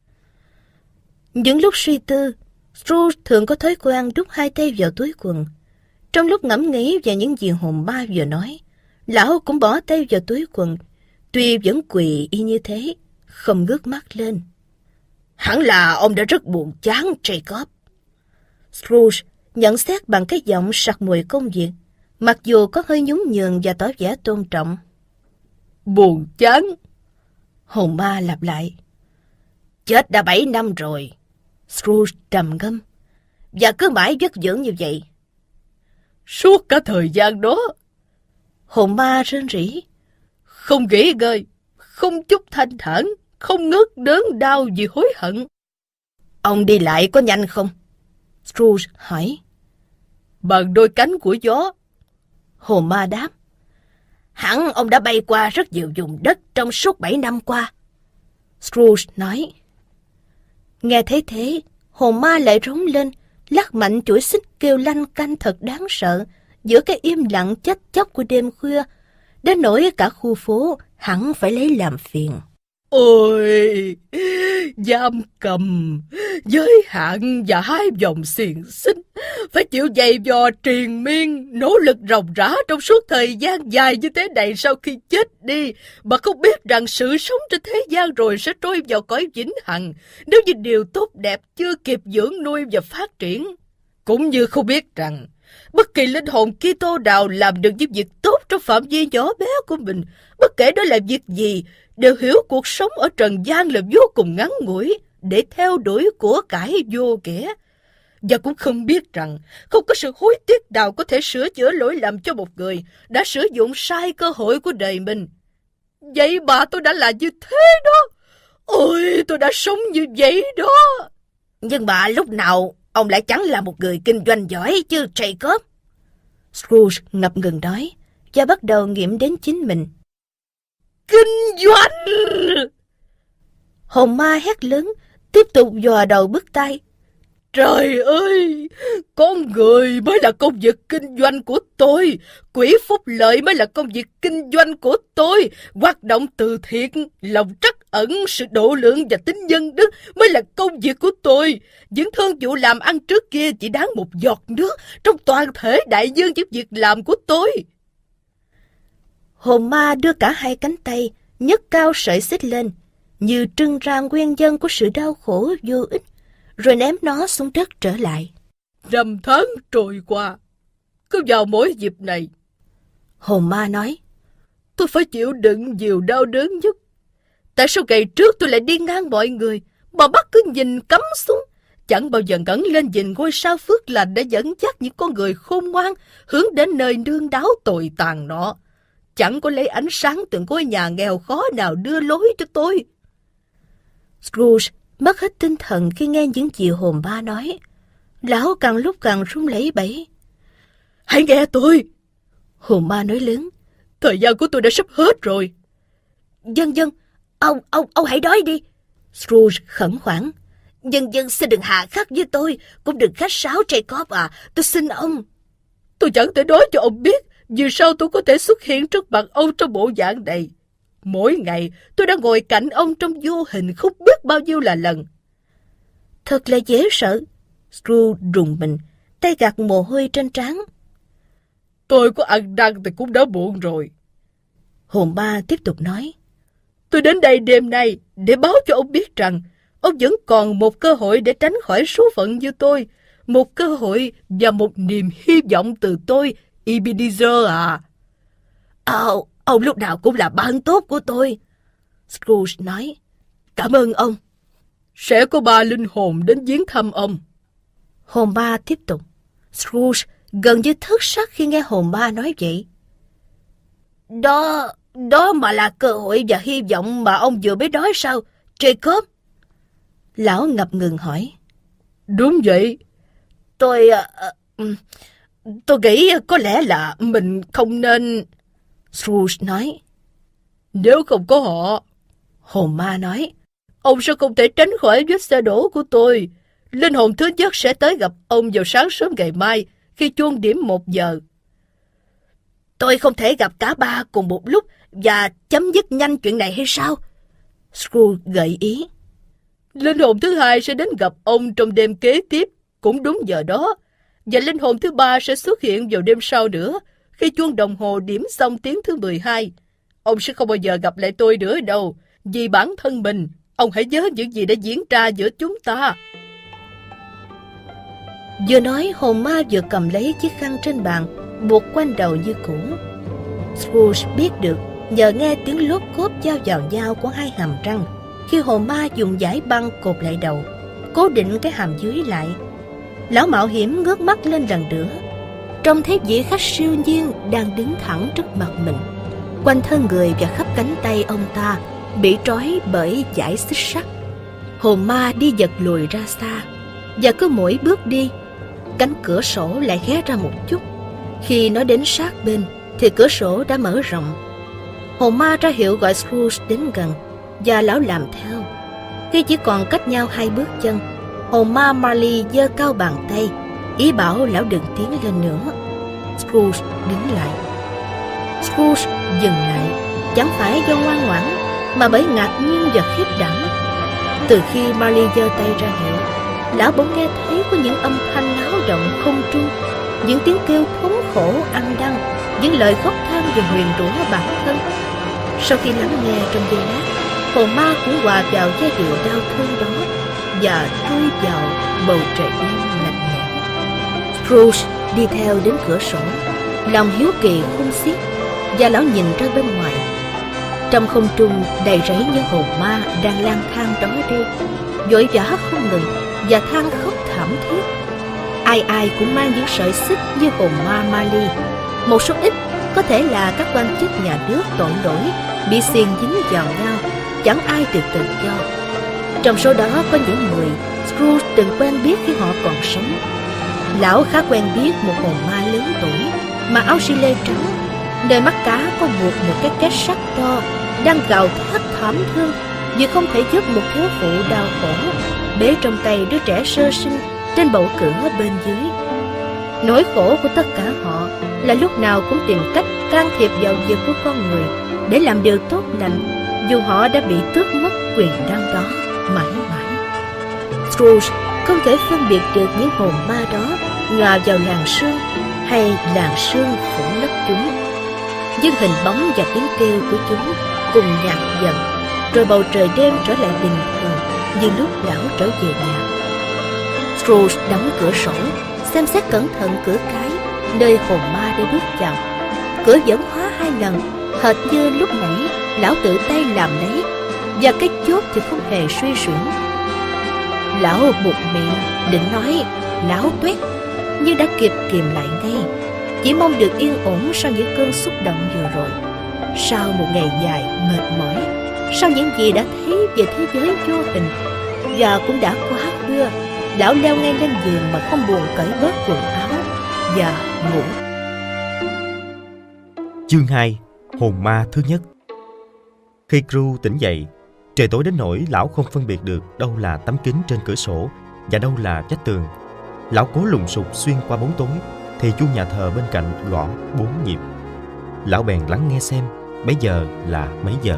Speaker 1: Những lúc suy tư, Scrooge thường có thói quen đút hai tay vào túi quần. Trong lúc ngẫm nghĩ về những gì hồn ma vừa nói, lão cũng bỏ tay vào túi quần, tuy vẫn quỳ y như thế, không ngước mắt lên. Hẳn là ông đã rất buồn chán, Jacob. Scrooge nhận xét bằng cái giọng sặc mùi công việc, mặc dù có hơi nhún nhường và tỏ vẻ tôn trọng. Buồn chán? Hồn ma lặp lại. Chết đã bảy năm rồi. Scrooge trầm ngâm. Và cứ mãi vất vưởng như vậy. Suốt cả thời gian đó. Hồn ma rên rỉ. Không nghỉ ngơi, không chút thanh thản, không ngớt đớn đau vì hối hận. Ông đi lại có nhanh không? Scrooge hỏi. Bằng đôi cánh của gió. Hồn ma đáp. Hẳn ông đã bay qua rất nhiều vùng đất trong suốt bảy năm qua. Scrooge nói. Nghe thấy thế, hồn ma lại rống lên, lắc mạnh chuỗi xích kêu lanh canh thật đáng sợ giữa cái im lặng chết chóc của đêm khuya, đến nỗi cả khu phố hẳn phải lấy làm phiền. Ôi, giam cầm, giới hạn và hai vòng xiềng xích, phải chịu dày vò triền miên, nỗ lực ròng rã trong suốt thời gian dài như thế này sau khi chết đi, mà không biết rằng sự sống trên thế gian rồi sẽ trôi vào cõi vĩnh hằng nếu như điều tốt đẹp chưa kịp dưỡng nuôi và phát triển. Cũng như không biết rằng bất kỳ linh hồn Kitô nào làm được những việc tốt trong phạm vi nhỏ bé của mình, bất kể đó là việc gì, đều hiểu cuộc sống ở trần gian là vô cùng ngắn ngủi để theo đuổi của cải vô nghĩa. Và cũng không biết rằng không có sự hối tiếc nào có thể sửa chữa lỗi lầm cho một người đã sử dụng sai cơ hội của đời mình. Vậy mà tôi đã là như thế đó. Ôi, tôi đã sống như vậy đó. Nhưng mà lúc nào ông lại chẳng là một người kinh doanh giỏi chứ, Jacob? Scrooge ngập ngừng nói và bắt đầu nghiệm đến chính mình. Kinh doanh! Hồn ma hét lớn, tiếp tục dò đầu bứt tai.
Speaker 2: Trời ơi, con người mới là công việc kinh doanh của tôi, quỹ phúc lợi mới là công việc kinh doanh của tôi, hoạt động từ thiện, lòng trắc ẩn, sự độ lượng và tính nhân đức mới là công việc của tôi. Những thương vụ làm ăn trước kia chỉ đáng một giọt nước trong toàn thể đại dương những việc làm của tôi.
Speaker 1: Hồn ma đưa cả hai cánh tay, nhấc cao sợi xích lên, như trưng ra nguyên nhân của sự đau khổ vô ích, rồi ném nó xuống đất trở lại.
Speaker 2: Năm tháng trôi qua, cứ vào mỗi dịp này,
Speaker 1: hồn ma nói,
Speaker 2: tôi phải chịu đựng nhiều đau đớn nhất. Tại sao ngày trước tôi lại đi ngang mọi người, mà mắt cứ nhìn cắm xuống, chẳng bao giờ ngẩng lên nhìn ngôi sao phước lành để dẫn dắt những con người khôn ngoan hướng đến nơi nương náu tồi tàn nọ. Chẳng có lấy ánh sáng từ ngôi nhà nghèo khó nào đưa lối cho tôi.
Speaker 1: Scrooge mất hết tinh thần khi nghe những gì hồn ma nói. Lão càng lúc càng run lẩy bẩy.
Speaker 2: Hãy nghe tôi,
Speaker 1: hồn ma nói lớn.
Speaker 2: Thời gian của tôi đã sắp hết rồi.
Speaker 1: Dân dân, ông, ông, ông hãy nói đi. Scrooge khẩn khoản. Dân dân xin đừng hạ khắc với tôi, cũng đừng khách sáo Jacob à, tôi xin ông.
Speaker 2: Tôi chẳng thể nói cho ông biết vì sao tôi có thể xuất hiện trước mặt ông trong bộ dạng này. Mỗi ngày tôi đã ngồi cạnh ông trong vô hình không biết bao nhiêu là lần.
Speaker 1: Thật là dễ sợ. Scrooge rùng mình, tay gạt mồ hôi trên trán.
Speaker 2: Tôi có ăn năn thì cũng đã muộn rồi.
Speaker 1: Hồn ma tiếp tục nói.
Speaker 2: Tôi đến đây đêm nay để báo cho ông biết rằng ông vẫn còn một cơ hội để tránh khỏi số phận như tôi. Một cơ hội và một niềm hy vọng từ tôi, Ebenezer à.
Speaker 1: Ồ, ông lúc nào cũng là bạn tốt của tôi. Scrooge nói. Cảm ơn ông.
Speaker 2: Sẽ có ba linh hồn đến viếng thăm ông.
Speaker 1: Hồn ma tiếp tục. Scrooge gần như thất sắc khi nghe hồn ma nói vậy. Đó, đó mà là cơ hội và hy vọng mà ông vừa mới nói sao, Jacob? Lão ngập ngừng hỏi.
Speaker 2: Đúng vậy.
Speaker 1: Tôi... Uh, tôi nghĩ có lẽ là mình không nên... Scrooge nói.
Speaker 2: Nếu không có họ,
Speaker 1: hồn ma nói,
Speaker 2: ông sẽ không thể tránh khỏi vết xe đổ của tôi. Linh hồn thứ nhất sẽ tới gặp ông vào sáng sớm ngày mai khi chuông điểm một giờ.
Speaker 1: Tôi không thể gặp cả ba cùng một lúc và chấm dứt nhanh chuyện này hay sao? Scrooge gợi ý.
Speaker 2: Linh hồn thứ hai sẽ đến gặp ông trong đêm kế tiếp, cũng đúng giờ đó. Và linh hồn thứ ba sẽ xuất hiện vào đêm sau nữa, khi chuông đồng hồ điểm xong tiếng thứ mười hai. Ông sẽ không bao giờ gặp lại tôi nữa đâu. Vì bản thân mình, ông hãy nhớ những gì đã diễn ra giữa chúng ta.
Speaker 1: Vừa nói, hồn ma vừa cầm lấy chiếc khăn trên bàn, buộc quanh đầu như cũ. Scrooge biết được nhờ nghe tiếng lốp cốp giao vào nhau của hai hàm răng khi hồn ma dùng dải băng cột lại đầu, cố định cái hàm dưới lại. Lão mạo hiểm ngước mắt lên lần nữa, trông thấy vị khách siêu nhiên đang đứng thẳng trước mặt mình. Quanh thân người và khắp cánh tay ông ta bị trói bởi dải xích sắt. Hồn ma đi giật lùi ra xa, và cứ mỗi bước đi, cánh cửa sổ lại hé ra một chút. Khi nó đến sát bên thì cửa sổ đã mở rộng. Hồn ma ra hiệu gọi Scrooge đến gần, và lão làm theo. Khi chỉ còn cách nhau hai bước chân, hồn ma Marley giơ cao bàn tay, ý bảo lão đừng tiến lên nữa. Scrooge đứng lại. Scrooge dừng lại, chẳng phải do ngoan ngoãn, mà bởi ngạc nhiên và khiếp đảm. Từ khi Marley giơ tay ra hiệu, lão bỗng nghe thấy có những âm thanh náo động không trung, những tiếng kêu thống khổ ăn năn, những lời khóc than và nguyền rủa bản thân. Sau khi lắng nghe trong giây lát, hồn ma cũng hòa vào giai điệu đau thương đó và trôi vào bầu trời đêm lạnh lẽo. Scrooge đi theo đến cửa sổ, lòng hiếu kỳ khôn xiết, và lão nhìn ra bên ngoài. Trong không trung đầy rẫy những hồn ma đang lang thang đó đi, vội vã không ngừng và than khóc thảm thiết. Ai ai cũng mang những sợi xích như hồn ma Marley. Một số ít có thể là các quan chức nhà nước tội lỗi bị xiềng dính vào nhau, chẳng ai được tự do. Trong số đó có những người Scrooge từng quen biết khi họ còn sống. Lão khá quen biết một hồn ma lớn tuổi, mặc áo xi lê trắng, nơi mắt cá có buộc một cái két sắt to, đang gào thét thảm thương vì không thể giúp một thiếu phụ đau khổ bế trong tay đứa trẻ sơ sinh trên bậu cửa bên dưới. Nỗi khổ của tất cả họ là lúc nào cũng tìm cách can thiệp vào việc của con người để làm điều tốt lành, dù họ đã bị tước mất quyền năng đó mãi mãi. Scrooge không thể phân biệt được những hồn ma đó ngả vào làn sương hay làn sương phủ lấp chúng. Nhưng hình bóng và tiếng kêu của chúng cùng nhạt dần, rồi bầu trời đêm trở lại bình thường như lúc lão trở về nhà. Scrooge đóng cửa sổ, xem xét cẩn thận cửa cái nơi hồn ma để bước vào. Cửa vẫn khóa hai lần, hệt như lúc nãy lão tự tay làm lấy, và cái chốt thì không hề suy xuyển. Lão buột miệng định nói láo toét, nhưng đã kịp kìm lại ngay, chỉ mong được yên ổn sau những cơn xúc động vừa rồi. Sau một ngày dài mệt mỏi, sau những gì đã thấy về thế giới vô hình, và cũng đã quá khuya, lão leo ngay lên giường mà không buồn cởi bớt quần áo và ngủ.
Speaker 3: Chương hai. Hồn ma thứ nhất. Khi Scrooge tỉnh dậy, trời tối đến nỗi lão không phân biệt được đâu là tấm kính trên cửa sổ và đâu là vách tường. Lão cố lùng sục xuyên qua bóng tối thì chuông nhà thờ bên cạnh gõ bốn nhịp. Lão bèn lắng nghe xem bấy giờ là mấy giờ.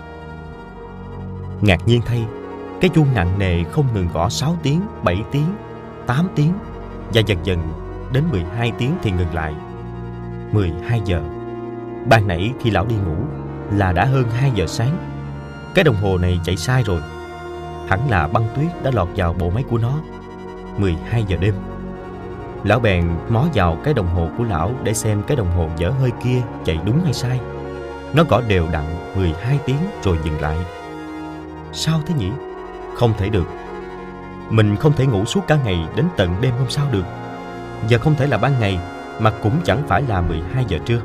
Speaker 3: Ngạc nhiên thay, cái chuông nặng nề không ngừng gõ sáu tiếng, bảy tiếng, tám tiếng, và dần dần đến mười hai tiếng thì ngừng lại. mười hai giờ. Ban nãy khi lão đi ngủ là đã hơn hai giờ sáng. Cái đồng hồ này chạy sai rồi. Hẳn là băng tuyết đã lọt vào bộ máy của nó. mười hai giờ đêm. Lão bèn mó vào cái đồng hồ của lão để xem cái đồng hồ dở hơi kia chạy đúng hay sai. Nó gõ đều đặn mười hai tiếng rồi dừng lại. Sao thế nhỉ? Không thể được. Mình không thể ngủ suốt cả ngày đến tận đêm hôm sau được. Giờ không thể là ban ngày, mà cũng chẳng phải là mười hai giờ trưa.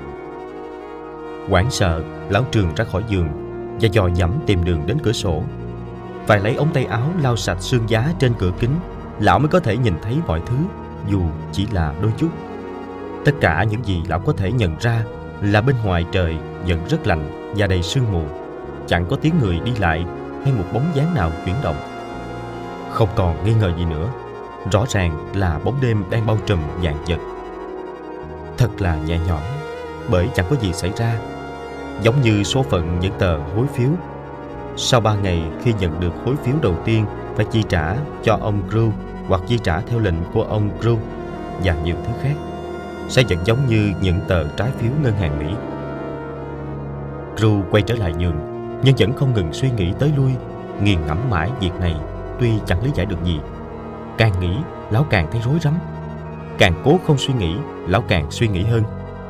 Speaker 3: Hoảng sợ, lão trườn ra khỏi giường và dò dẫm tìm đường đến cửa sổ. Phải lấy ống tay áo lau sạch sương giá trên cửa kính, lão mới có thể nhìn thấy mọi thứ, dù chỉ là đôi chút. Tất cả những gì lão có thể nhận ra là bên ngoài trời vẫn rất lạnh và đầy sương mù. Chẳng có tiếng người đi lại hay một bóng dáng nào chuyển động. Không còn nghi ngờ gì nữa, rõ ràng là bóng đêm đang bao trùm vạn vật. Thật là nhẹ nhõm, bởi chẳng có gì xảy ra. Giống như số phận những tờ hối phiếu. Sau ba ngày khi nhận được hối phiếu đầu tiên phải chi trả cho ông Scrooge hoặc chi trả theo lệnh của ông Scrooge và nhiều thứ khác, sẽ vẫn giống như những tờ trái phiếu ngân hàng Mỹ. Scrooge quay trở lại giường, nhưng vẫn không ngừng suy nghĩ tới lui, nghiền ngẫm mãi việc này, tuy chẳng lý giải được gì. Càng nghĩ, lão càng thấy rối rắm. Càng cố không suy nghĩ, lão càng suy nghĩ hơn.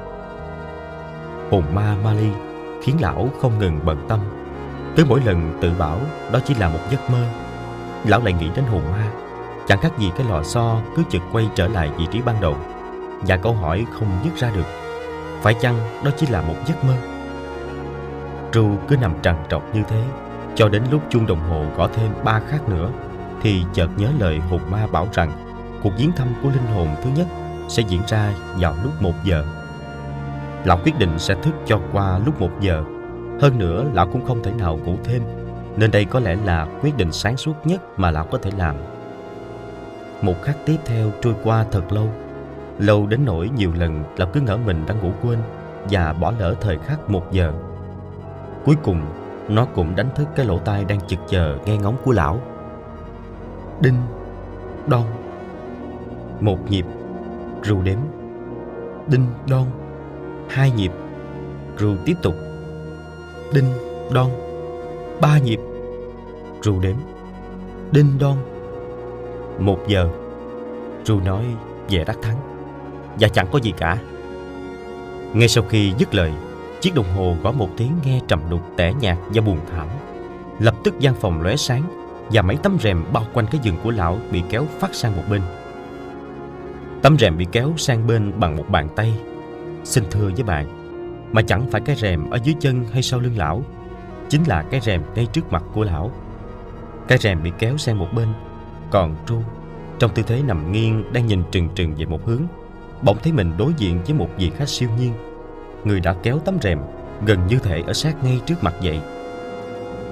Speaker 3: Hồn ma Marley khiến lão không ngừng bận tâm. Tới mỗi lần tự bảo đó chỉ là một giấc mơ, lão lại nghĩ đến hồn ma, chẳng khác gì cái lò xo cứ chực quay trở lại vị trí ban đầu. Và câu hỏi không dứt ra được, phải chăng đó chỉ là một giấc mơ? Scrooge cứ nằm trằn trọc như thế cho đến lúc chuông đồng hồ gõ thêm ba khắc nữa, thì chợt nhớ lời hồn ma bảo rằng cuộc viếng thăm của linh hồn thứ nhất sẽ diễn ra vào lúc một giờ. Lão quyết định sẽ thức cho qua lúc một giờ. Hơn nữa, lão cũng không thể nào ngủ thêm, nên đây có lẽ là quyết định sáng suốt nhất mà lão có thể làm. Một khắc tiếp theo trôi qua thật lâu, lâu đến nỗi nhiều lần lão cứ ngỡ mình đã ngủ quên và bỏ lỡ thời khắc một giờ. Cuối cùng, nó cũng đánh thức cái lỗ tai đang chực chờ nghe ngóng của lão. Đinh, đon. Một nhịp, Scrooge đếm. Đinh, đon. Hai nhịp, Scrooge tiếp tục. Đinh, đon. Ba nhịp, Scrooge đếm. Đinh, đon. Một giờ, Scrooge nói vẻ đắc thắng. Và chẳng có gì cả. Ngay sau khi dứt lời, chiếc đồng hồ gõ một tiếng nghe trầm đục, tẻ nhạt và buồn thảm. Lập tức gian phòng lóe sáng và mấy tấm rèm bao quanh cái giường của lão bị kéo phắt sang một bên. Tấm rèm bị kéo sang bên bằng một bàn tay. Xin thưa với bạn, mà chẳng phải cái rèm ở dưới chân hay sau lưng lão, chính là cái rèm ngay trước mặt của lão. Cái rèm bị kéo sang một bên, còn Scrooge trong tư thế nằm nghiêng đang nhìn trừng trừng về một hướng, bỗng thấy mình đối diện với một vị khách siêu nhiên. Người đã kéo tấm rèm gần như thể ở sát ngay trước mặt vậy.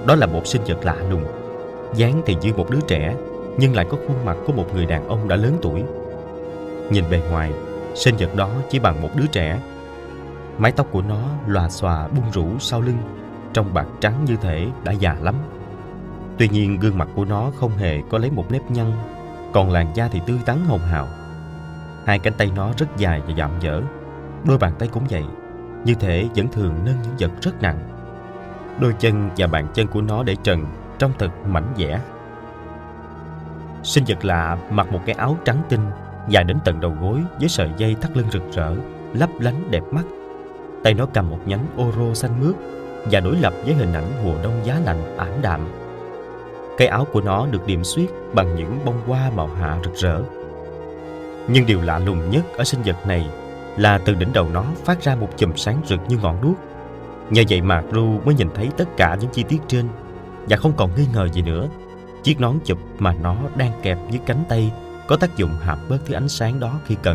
Speaker 3: Đó là một sinh vật lạ lùng, dáng thì như một đứa trẻ, nhưng lại có khuôn mặt của một người đàn ông đã lớn tuổi. Nhìn bề ngoài, sinh vật đó chỉ bằng một đứa trẻ. Mái tóc của nó lòa xòa bung rủ sau lưng, trông bạc trắng như thể đã già lắm. Tuy nhiên gương mặt của nó không hề có lấy một nếp nhăn, còn làn da thì tươi tắn hồng hào. Hai cánh tay nó rất dài và dạm dở, đôi bàn tay cũng vậy, như thể vẫn thường nâng những vật rất nặng. Đôi chân và bàn chân của nó để trần, trông thật mảnh dẻ. Sinh vật lạ mặc một cái áo trắng tinh dài đến tận đầu gối với sợi dây thắt lưng rực rỡ, lấp lánh đẹp mắt. Tay nó cầm một nhánh ô rô xanh mướt và đối lập với hình ảnh mùa đông giá lạnh ảm đạm. Cái áo của nó được điểm xuyết bằng những bông hoa màu hạ rực rỡ. Nhưng điều lạ lùng nhất ở sinh vật này là từ đỉnh đầu nó phát ra một chùm sáng rực như ngọn đuốc. Nhờ vậy mà Gru mới nhìn thấy tất cả những chi tiết trên và không còn nghi ngờ gì nữa. Chiếc nón chụp mà nó đang kẹp dưới cánh tay có tác dụng hạp bớt thứ ánh sáng đó khi cần.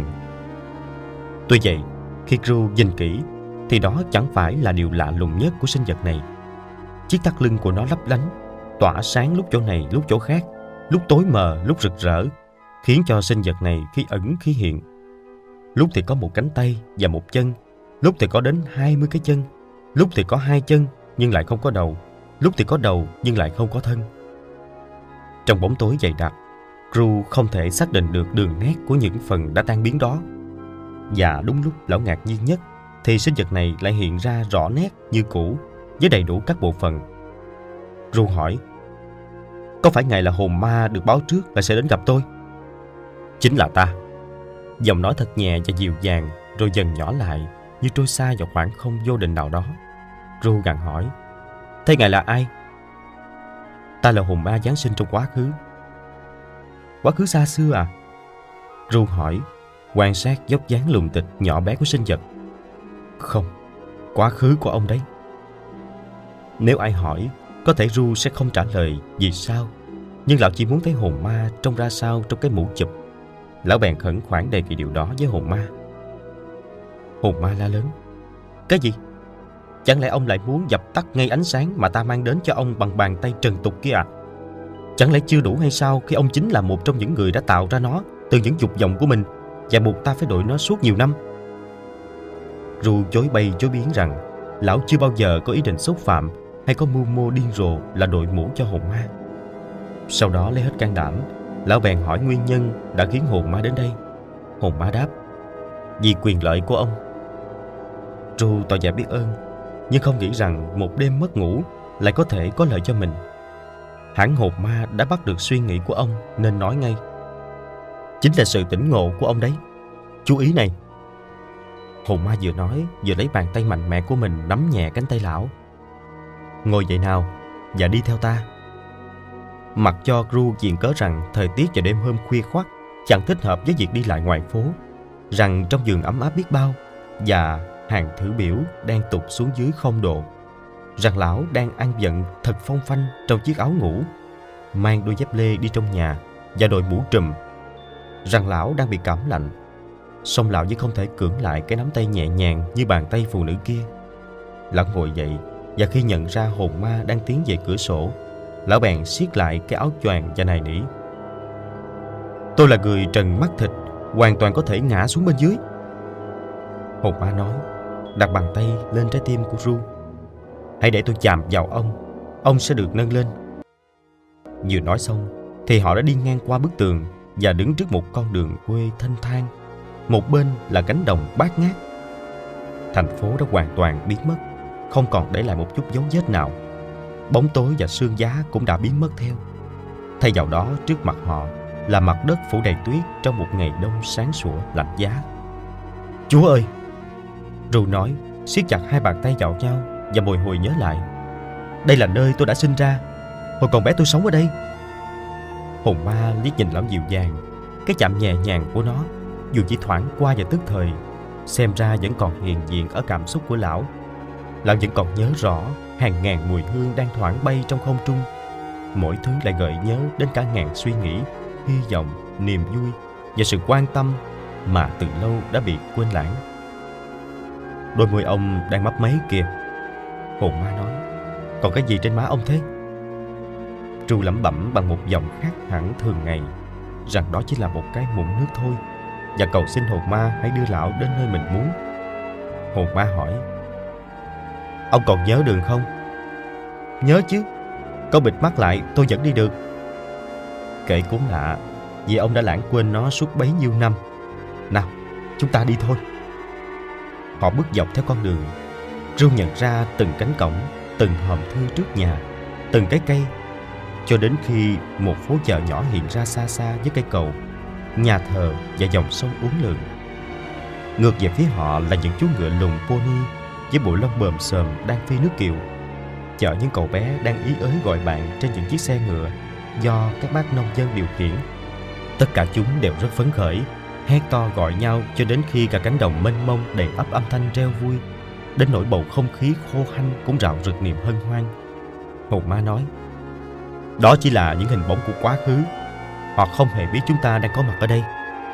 Speaker 3: Tuy vậy, khi Gru nhìn kỹ thì đó chẳng phải là điều lạ lùng nhất của sinh vật này. Chiếc thắt lưng của nó lấp lánh, tỏa sáng lúc chỗ này lúc chỗ khác, lúc tối mờ lúc rực rỡ, khiến cho sinh vật này khi ẩn khi hiện. Lúc thì có một cánh tay và một chân, lúc thì có đến hai mươi cái chân, lúc thì có hai chân nhưng lại không có đầu, lúc thì có đầu nhưng lại không có thân. Trong bóng tối dày đặc, Gru không thể xác định được đường nét của những phần đã tan biến đó. Và đúng lúc lão ngạc nhiên nhất thì sinh vật này lại hiện ra rõ nét như cũ với đầy đủ các bộ phận. Gru hỏi: "Có phải ngài là hồn ma được báo trước là sẽ đến gặp tôi?" "Chính là ta." Giọng nói thật nhẹ và dịu dàng, rồi dần nhỏ lại như trôi xa vào khoảng không vô định nào đó. Gru gặng hỏi: "Thế ngài là ai?" "Ta là hồn ma giáng sinh trong quá khứ." "Quá khứ xa xưa à?" Gru hỏi, quan sát dốc dáng lùn tịch nhỏ bé của sinh vật. "Không, quá khứ của ông đấy." Nếu ai hỏi, có thể Gru sẽ không trả lời vì sao, nhưng lão chỉ muốn thấy hồn ma trông ra sao trong cái mũ chụp. Lão bèn khẩn khoản đề nghị điều đó với hồn ma. Hồn ma la lớn: "Cái gì? Chẳng lẽ ông lại muốn dập tắt ngay ánh sáng mà ta mang đến cho ông bằng bàn tay trần tục kia à? Chẳng lẽ chưa đủ hay sao khi ông chính là một trong những người đã tạo ra nó từ những dục vọng của mình và buộc ta phải đội nó suốt nhiều năm?" Ru chối bay chối biến rằng lão chưa bao giờ có ý định xúc phạm hay có mưu mô điên rồ là đội mũ cho hồn ma. Sau đó lấy hết can đảm, lão bèn hỏi nguyên nhân đã khiến hồn ma đến đây. Hồn ma đáp: "Vì quyền lợi của ông." Ru tỏ vẻ biết ơn, nhưng không nghĩ rằng một đêm mất ngủ lại có thể có lợi cho mình. Hẳn hồn ma đã bắt được suy nghĩ của ông nên nói ngay: "Chính là sự tỉnh ngộ của ông đấy. Chú ý này." Hồn ma vừa nói vừa lấy bàn tay mạnh mẽ của mình nắm nhẹ cánh tay lão. "Ngồi dậy nào và đi theo ta." Mặc cho Gru viện cớ rằng thời tiết vào đêm hôm khuya khoắt chẳng thích hợp với việc đi lại ngoài phố, rằng trong giường ấm áp biết bao và hàng thử biểu đang tụt xuống dưới không độ, rằng lão đang ăn vận thật phong phanh trong chiếc áo ngủ, mang đôi dép lê đi trong nhà và đội mũ trùm, rằng lão đang bị cảm lạnh, song lão vẫn không thể cưỡng lại cái nắm tay nhẹ nhàng như bàn tay phụ nữ kia. Lão ngồi dậy, và khi nhận ra hồn ma đang tiến về cửa sổ, lão bèn siết lại cái áo choàng và nài nỉ: "Tôi là người trần mắt thịt, hoàn toàn có thể ngã xuống bên dưới." Hồn ma nói, đặt bàn tay lên trái tim của Ru: "Hãy để tôi chạm vào ông, ông sẽ được nâng lên." Vừa nói xong thì họ đã đi ngang qua bức tường và đứng trước một con đường quê thênh thang. Một bên là cánh đồng bát ngát. Thành phố đã hoàn toàn biến mất, không còn để lại một chút dấu vết nào. Bóng tối và sương giá cũng đã biến mất theo. Thay vào đó, trước mặt họ là mặt đất phủ đầy tuyết trong một ngày đông sáng sủa lạnh giá. "Chúa ơi!" Ru nói, siết chặt hai bàn tay vào nhau và bồi hồi nhớ lại: "Đây là nơi tôi đã sinh ra. Hồi còn bé tôi sống ở đây." Hồn ma liếc nhìn lão dịu dàng. Cái chạm nhẹ nhàng của nó, dù chỉ thoảng qua và tức thời, xem ra vẫn còn hiện diện ở cảm xúc của lão. Lão vẫn còn nhớ rõ hàng ngàn mùi hương đang thoảng bay trong không trung. Mỗi thứ lại gợi nhớ đến cả ngàn suy nghĩ, hy vọng, niềm vui và sự quan tâm mà từ lâu đã bị quên lãng. "Đôi môi ông đang mấp máy kìa." Hồn ma nói. "Còn cái gì trên má ông thế?" Ru lẩm bẩm bằng một giọng khác hẳn thường ngày rằng đó chỉ là một cái mụn nước thôi, và cầu xin hồn ma hãy đưa lão đến nơi mình muốn. Hồn ma hỏi: Ông còn nhớ đường không? Nhớ chứ, có bịt mắt lại tôi vẫn đi được. Kệ cũng lạ, vì ông đã lãng quên nó suốt bấy nhiêu năm. Nào, chúng ta đi thôi. Họ bước dọc theo con đường. Ru nhận ra từng cánh cổng, từng hòm thư trước nhà, từng cái cây, cho đến khi một phố chợ nhỏ hiện ra xa xa với cây cầu, nhà thờ và dòng sông uốn lượn. Ngược về phía họ là những chú ngựa lùn pony với bộ lông bờm xờm đang phi nước kiệu, chở những cậu bé đang ý ới gọi bạn trên những chiếc xe ngựa do các bác nông dân điều khiển. Tất cả chúng đều rất phấn khởi, hét to gọi nhau cho đến khi cả cánh đồng mênh mông đầy ắp âm thanh reo vui, đến nỗi bầu không khí khô hanh cũng rạo rực niềm hân hoan. Hồn ma nói: Đó chỉ là những hình bóng của quá khứ. Họ không hề biết chúng ta đang có mặt ở đây.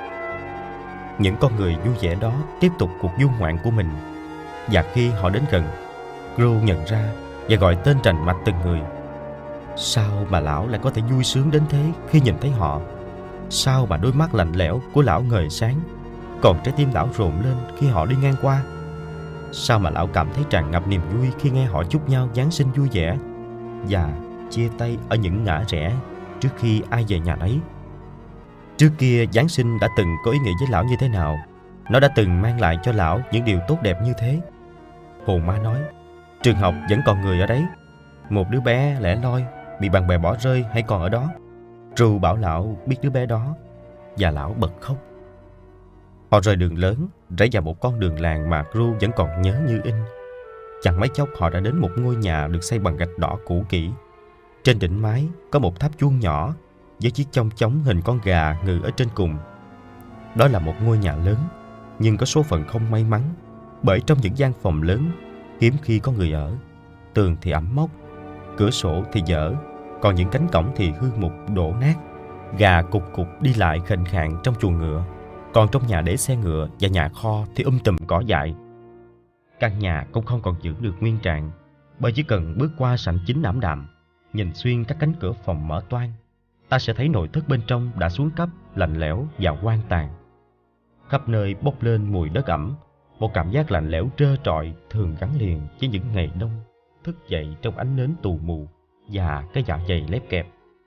Speaker 3: Những con người vui vẻ đó tiếp tục cuộc du ngoạn của mình. Và khi họ đến gần, Ru nhận ra và gọi tên rành mạch từng người. Sao mà lão lại có thể vui sướng đến thế khi nhìn thấy họ? Sao mà đôi mắt lạnh lẽo của lão ngời sáng, còn trái tim lão rộn lên khi họ đi ngang qua? Sao mà lão cảm thấy tràn ngập niềm vui khi nghe họ chúc nhau Giáng sinh vui vẻ và chia tay ở những ngã rẽ trước khi ai về nhà nấy? Trước kia Giáng sinh đã từng có ý nghĩa với lão như thế nào? Nó đã từng mang lại cho lão những điều tốt đẹp như thế. Hồn ma nói: Trường học vẫn còn người ở đấy. Một đứa bé lẻ loi bị bạn bè bỏ rơi hãy còn ở đó. Ru bảo lão biết đứa bé đó, và lão bật khóc. Họ rời đường lớn, rẽ vào một con đường làng mà Ru vẫn còn nhớ như in. Chẳng mấy chốc họ đã đến một ngôi nhà được xây bằng gạch đỏ cũ kỹ. Trên đỉnh mái có một tháp chuông nhỏ với chiếc chong chóng hình con gà ngự ở trên cùng. Đó là một ngôi nhà lớn, nhưng có số phận không may mắn, bởi trong những gian phòng lớn hiếm khi có người ở. Tường thì ẩm mốc, cửa sổ thì dở, còn những cánh cổng thì hư mục đổ nát. Gà cục cục đi lại khệnh khạng trong chuồng ngựa, còn trong nhà để xe ngựa và nhà kho thì um tùm cỏ dại. Căn nhà cũng không còn giữ được nguyên trạng, bởi chỉ cần bước qua sảnh chính ảm đạm, nhìn xuyên các cánh cửa phòng mở toang, ta sẽ thấy nội thất bên trong đã xuống cấp, lạnh lẽo và hoang tàn. Khắp nơi bốc lên mùi đất ẩm, một cảm giác lạnh lẽo trơ trọi thường gắn liền với những ngày đông thức dậy trong ánh nến tù mù và cái dạ dày lép kẹp.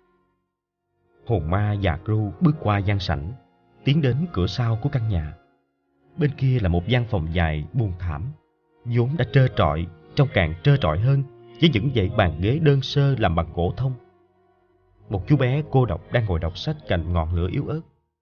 Speaker 3: Hồn ma và Ru bước qua gian sảnh, tiến đến cửa sau của căn nhà. Bên kia là một gian phòng dài buông thảm, vốn đã trơ trọi, trông càng trơ trọi hơn với những dãy bàn ghế đơn sơ làm bằng gỗ thông. Một chú bé cô độc đang ngồi đọc sách cạnh ngọn lửa yếu ớt.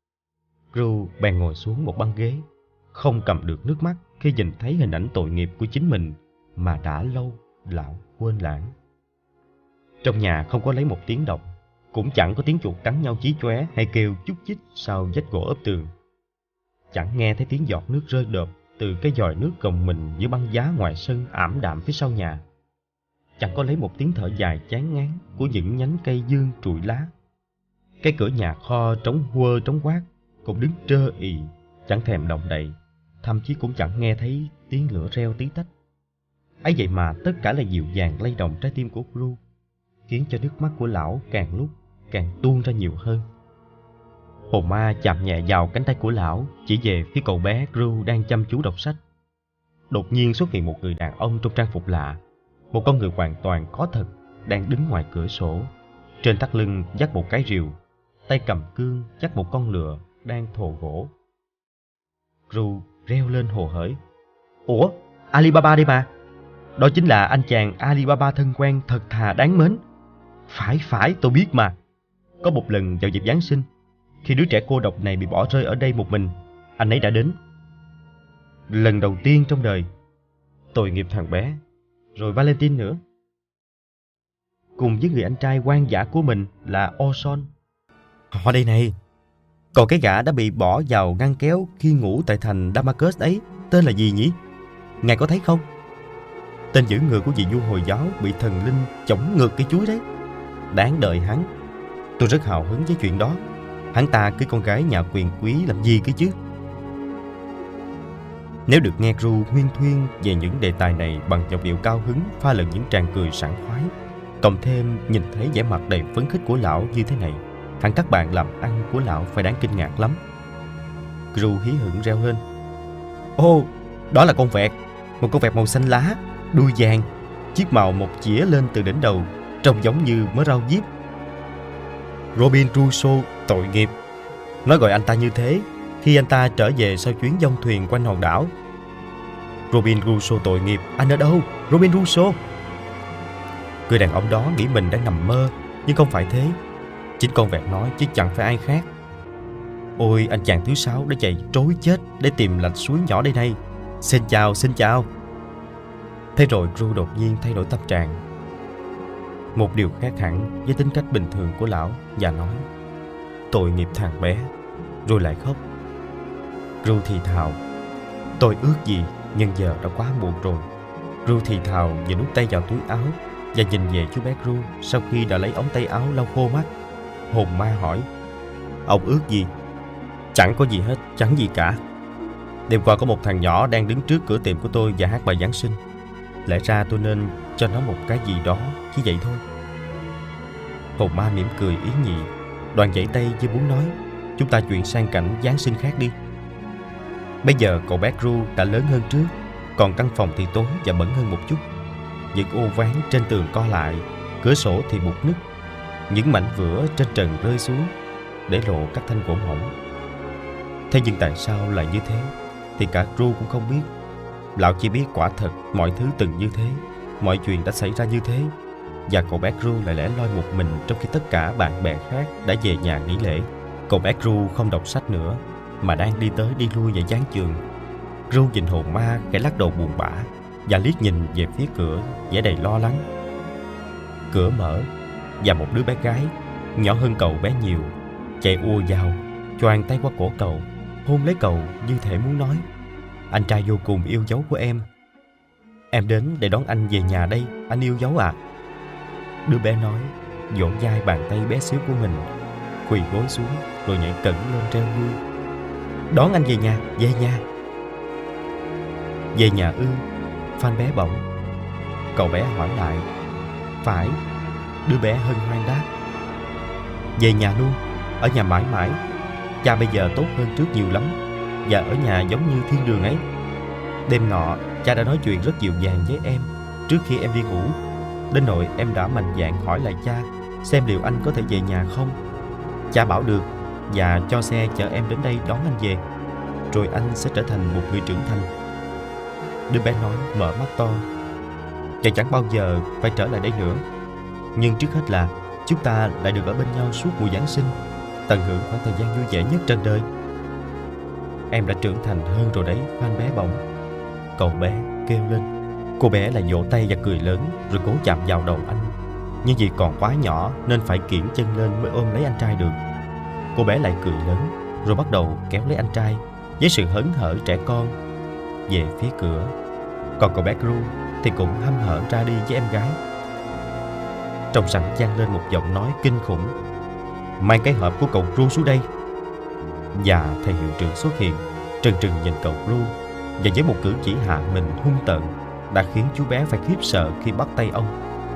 Speaker 3: Ru bèn ngồi xuống một băng ghế, không cầm được nước mắt khi nhìn thấy hình ảnh tội nghiệp của chính mình mà đã lâu lão quên lãng. Trong nhà không có lấy một tiếng động, cũng chẳng có tiếng chuột cắn nhau chí chóe hay kêu chúc chích sau vách gỗ ốp tường. Chẳng nghe thấy tiếng giọt nước rơi đợp từ cái giòi nước gồng mình giữa băng giá ngoài sân ảm đạm phía sau nhà. Chẳng có lấy một tiếng thở dài chán ngán của những nhánh cây dương trụi lá. Cái cửa nhà kho trống huơ trống quát cũng đứng trơ ì, chẳng thèm động đậy, thậm chí cũng chẳng nghe thấy tiếng lửa reo tí tách. Ấy vậy mà tất cả là dịu dàng lay động trái tim của Ru, khiến cho nước mắt của lão càng lúc càng tuôn ra nhiều hơn. Hồn ma chạm nhẹ vào cánh tay của lão, chỉ về phía cậu bé Ru đang chăm chú đọc sách. Đột nhiên xuất hiện một người đàn ông trong trang phục lạ, một con người hoàn toàn có thật, đang đứng ngoài cửa sổ, trên thắt lưng dắt một cái rìu, tay cầm cương dắt một con lừa đang thồ gỗ. Ru reo lên hồ hởi: Ủa, Alibaba đây mà! Đó chính là anh chàng Alibaba thân quen thật thà đáng mến. Phải phải, tôi biết mà. Có một lần vào dịp Giáng sinh, khi đứa trẻ cô độc này bị bỏ rơi ở đây một mình, anh ấy đã đến. Lần đầu tiên trong đời. Tội nghiệp thằng bé. Rồi Valentine nữa, cùng với người anh trai hoang dã của mình là Orson. Họ đây này. Còn cái gã đã bị bỏ vào ngăn kéo khi ngủ tại thành Damascus ấy, tên là gì nhỉ? Ngài có thấy không? Tên giữ người của vị vua Hồi giáo bị thần linh chổng ngược cái chuối đấy. Đáng đời hắn. Tôi rất hào hứng với chuyện đó. Hắn ta cưới con gái nhà quyền quý làm gì cơ chứ? Nếu được nghe Ru huyên thuyên về những đề tài này bằng giọng điệu cao hứng pha lẫn những tràng cười sảng khoái, Cộng thêm nhìn thấy vẻ mặt đầy phấn khích của lão như thế này, hẳn các bạn làm ăn của lão phải đáng kinh ngạc lắm. Gru hí hửng reo lên: Ô, đó là con vẹt, một con vẹt màu xanh lá, đuôi vàng, chiếc màu một chĩa lên từ đỉnh đầu, trông giống như mớ rau diếp. Robin Crusoe tội nghiệp. Nó gọi anh ta như thế khi anh ta trở về sau chuyến dông thuyền quanh hòn đảo. Robin Crusoe tội nghiệp, anh ở đâu? Robin Crusoe. Người đàn ông đó nghĩ mình đang nằm mơ, nhưng không phải thế. Chính con vẹt nói chứ chẳng phải ai khác. Ôi, anh chàng thứ sáu đã chạy trối chết để tìm lạch suối nhỏ đây này. Xin chào, xin chào. Thế rồi Gru đột nhiên thay đổi tâm trạng, một điều khác hẳn với tính cách bình thường của lão, và nói: Tội nghiệp thằng bé. Rồi lại khóc. Gru thì thào: Tôi ước gì, nhưng giờ đã quá muộn rồi. Gru thì thào và đút tay vào túi áo và nhìn về chú bé Gru sau khi đã lấy ống tay áo lau khô mắt. Hồn ma hỏi: Ông ước gì? Chẳng có gì hết, chẳng gì cả. Đêm qua có một thằng nhỏ đang đứng trước cửa tiệm của tôi và hát bài Giáng sinh. Lẽ ra tôi nên cho nó một cái gì đó, chỉ vậy thôi. Hồn ma mỉm cười ý nhị, đoàn vẫy tay như muốn nói: Chúng ta chuyển sang cảnh Giáng sinh khác đi. Bây giờ cậu bé Gru đã lớn hơn trước, còn căn phòng thì tối và bẩn hơn một chút. Những ô ván trên tường co lại, cửa sổ thì bụt nứt, những mảnh vữa trên trần rơi xuống để lộ các thanh gỗ mỏng. Thế nhưng tại sao lại như thế thì cả Gru cũng không biết. Lão chỉ biết quả thật mọi thứ từng như thế, mọi chuyện đã xảy ra như thế, và cậu bé Gru lại lẻ loi một mình trong khi tất cả bạn bè khác đã về nhà nghỉ lễ. Cậu bé Gru không đọc sách nữa mà đang đi tới đi lui ở giảng trường. Gru nhìn hồn ma khẽ lắc đầu buồn bã và liếc nhìn về phía cửa vẻ đầy lo lắng. Cửa mở và một đứa bé gái nhỏ hơn cậu bé nhiều chạy ùa vào, choàng tay qua cổ cậu, hôn lấy cậu như thể muốn nói: Anh trai vô cùng yêu dấu của em. Em đến để đón anh về nhà đây, anh yêu dấu ạ. À. Đứa bé nói, vỗ vai bàn tay bé xíu của mình, quỳ gối xuống rồi nhảy cẩn lên reo vui: Đón anh về nhà, về nhà. Về nhà ư? Phan bé bỗng. Cậu bé hỏi lại: Phải. Đứa bé hân hoan đáp: Về nhà luôn, ở nhà mãi mãi. Cha bây giờ tốt hơn trước nhiều lắm, và ở nhà giống như thiên đường ấy. Đêm nọ, cha đã nói chuyện rất dịu dàng với em trước khi em đi ngủ, đến nỗi em đã mạnh dạn hỏi lại cha xem liệu anh có thể về nhà không. Cha bảo được và cho xe chở em đến đây đón anh về, rồi anh sẽ trở thành một người trưởng thành. Đứa bé nói mở mắt to: Cha chẳng bao giờ phải trở lại đây nữa, nhưng trước hết là chúng ta lại được ở bên nhau suốt mùa Giáng sinh, tận hưởng khoảng thời gian vui vẻ nhất trên đời. Em đã trưởng thành hơn rồi đấy, Phan bé bỏng. Cậu bé kêu lên. Cô bé lại vỗ tay và cười lớn rồi cố chạm vào đầu anh, nhưng vì còn quá nhỏ nên phải kiễng chân lên mới ôm lấy anh trai được. Cô bé lại cười lớn rồi bắt đầu kéo lấy anh trai với sự hớn hở trẻ con về phía cửa. Còn cậu bé Gru thì cũng hăm hở ra đi với em gái. Trong sảnh vang lên một giọng nói kinh khủng: Mang cái hộp của cậu Gru xuống đây. Và thầy hiệu trưởng xuất hiện, trừng trừng nhìn cậu Gru, và với một cử chỉ hạ mình hung tợn đã khiến chú bé phải khiếp sợ khi bắt tay ông.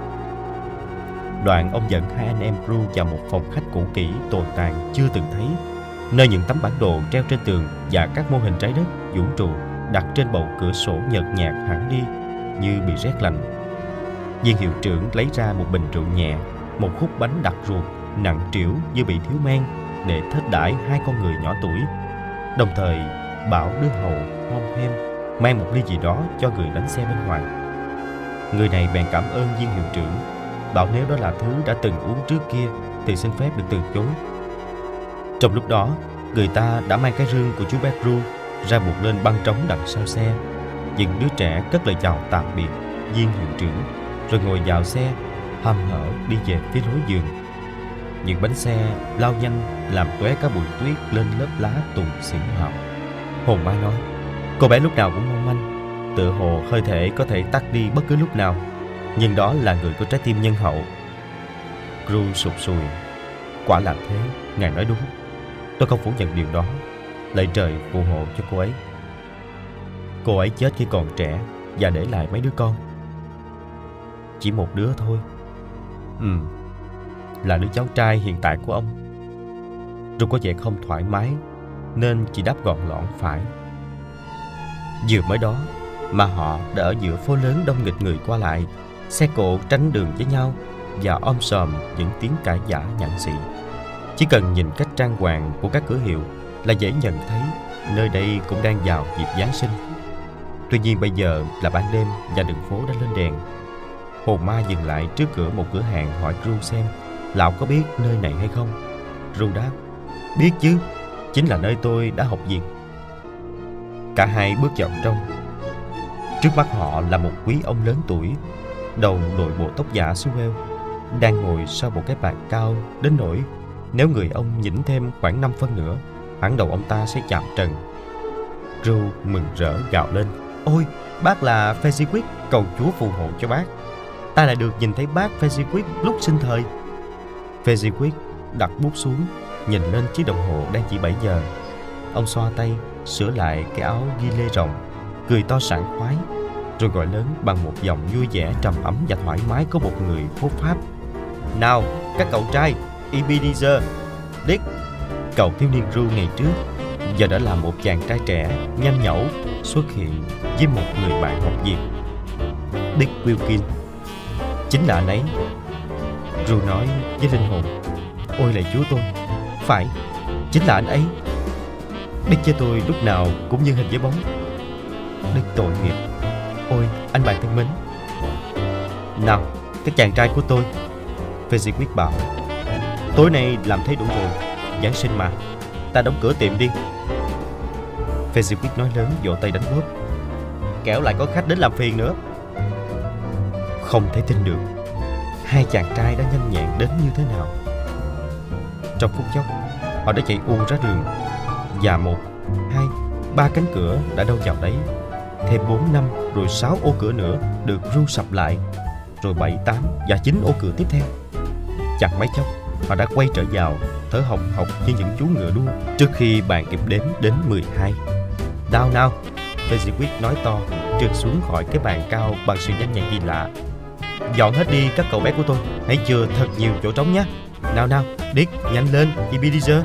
Speaker 3: Đoạn ông dẫn hai anh em Gru vào một phòng khách cũ kỹ tồi tàn chưa từng thấy, nơi những tấm bản đồ treo trên tường và các mô hình trái đất vũ trụ đặt trên bầu cửa sổ nhợt nhạt hẳn đi như bị rét lạnh. Viên hiệu trưởng lấy ra một bình rượu nhẹ, một khúc bánh đặc ruột nặng trĩu như bị thiếu men để thết đãi hai con người nhỏ tuổi, đồng thời bảo đứa hầu hom hem mang một ly gì đó cho người đánh xe bên ngoài. Người này bèn cảm ơn viên hiệu trưởng, bảo nếu đó là thứ đã từng uống trước kia thì xin phép được từ chối. Trong lúc đó, người ta đã mang cái rương của chú bé Gru ra buộc lên băng trống đằng sau xe. Những đứa trẻ cất lời chào tạm biệt viên hiệu trưởng rồi ngồi vào xe, hăm hở đi về phía lối giường. Những bánh xe lao nhanh làm tóe cả bụi tuyết lên lớp lá tùng xỉn hào. Hồn ma nói: Cô bé lúc nào cũng mong manh, tựa hồ hơi thể có thể tắt đi bất cứ lúc nào, nhưng đó là người có trái tim nhân hậu. Gru sụt sùi: Quả là thế, ngài nói đúng. Tôi không phủ nhận điều đó. Lạy trời phù hộ cho cô ấy. Cô ấy chết khi còn trẻ và để lại mấy đứa con. Chỉ một đứa thôi. Ừ, là đứa cháu trai hiện tại của ông. Ru có vẻ không thoải mái nên chỉ đáp gọn lọn phải. Vừa mới đó mà họ đã ở giữa phố lớn đông nghịt người qua lại, xe cộ tránh đường với nhau và om sòm những tiếng cãi vã nhặng xị. Chỉ cần nhìn cách trang hoàng của các cửa hiệu là dễ nhận thấy nơi đây cũng đang vào dịp Giáng sinh. Tuy nhiên bây giờ là ban đêm và đường phố đã lên đèn. Hồn ma dừng lại trước cửa một cửa hàng hỏi Ru xem lão có biết nơi này hay không. Ru đáp: biết chứ, chính là nơi tôi đã học việc. Cả hai bước vào trong. Trước mắt họ là một quý ông lớn tuổi, đầu đội bộ tóc giả xu eo, đang ngồi sau một cái bàn cao đến nỗi nếu người ông nhỉnh thêm khoảng năm phân nữa, hẳn đầu ông ta sẽ chạm trần. Ru mừng rỡ gào lên: ôi, bác là Fezziwig, cầu Chúa phù hộ cho bác. Ta lại được nhìn thấy bác Fezziwig lúc sinh thời. Fezziwig đặt bút xuống, nhìn lên chiếc đồng hồ đang chỉ bảy giờ. Ông xoa tay, sửa lại cái áo ghi lê rộng, cười to sảng khoái, rồi gọi lớn bằng một giọng vui vẻ, trầm ấm và thoải mái của một người phốt Pháp: nào, các cậu trai, Ebenezer, Dick. Cậu thiếu niên Ru ngày trước giờ đã là một chàng trai trẻ, nhanh nhẩu, xuất hiện với một người bạn học việc, Dick Wilkins. Chính là anh ấy. Ru nói với linh hồn: ôi lạy Chúa tôi, phải, chính là anh ấy. Dick với tôi lúc nào cũng như hình với bóng. Dick tội nghiệp. Ôi, anh bạn thân mến. Nào, các chàng trai của tôi, Fezziwig bảo, tối nay làm thấy đủ rồi. Giáng sinh mà, ta đóng cửa tiệm đi. Fezziwig nói lớn, vỗ tay đánh bóp: kẻo lại có khách đến làm phiền nữa. Không thể tin được hai chàng trai đã nhanh nhẹn đến như thế nào. Trong phút chốc, họ đã chạy ùa ra đường, và một, hai, ba cánh cửa đã đâu vào đấy. Thêm bốn, năm, rồi sáu ô cửa nữa được ru sập lại, rồi bảy, tám và chín ô cửa tiếp theo. Chẳng mấy chốc, họ đã quay trở vào, thở hồng hộc như những chú ngựa đua trước khi bàn kịp đếm đến mười hai. Nào nào, Fezziwig nói to, trượt xuống khỏi cái bàn cao bằng sự nhanh nhẹn kỳ lạ. Dọn hết đi các cậu bé của tôi, hãy chừa thật nhiều chỗ trống nhé. Nào nào, Dick, nhanh lên, Ebenezer.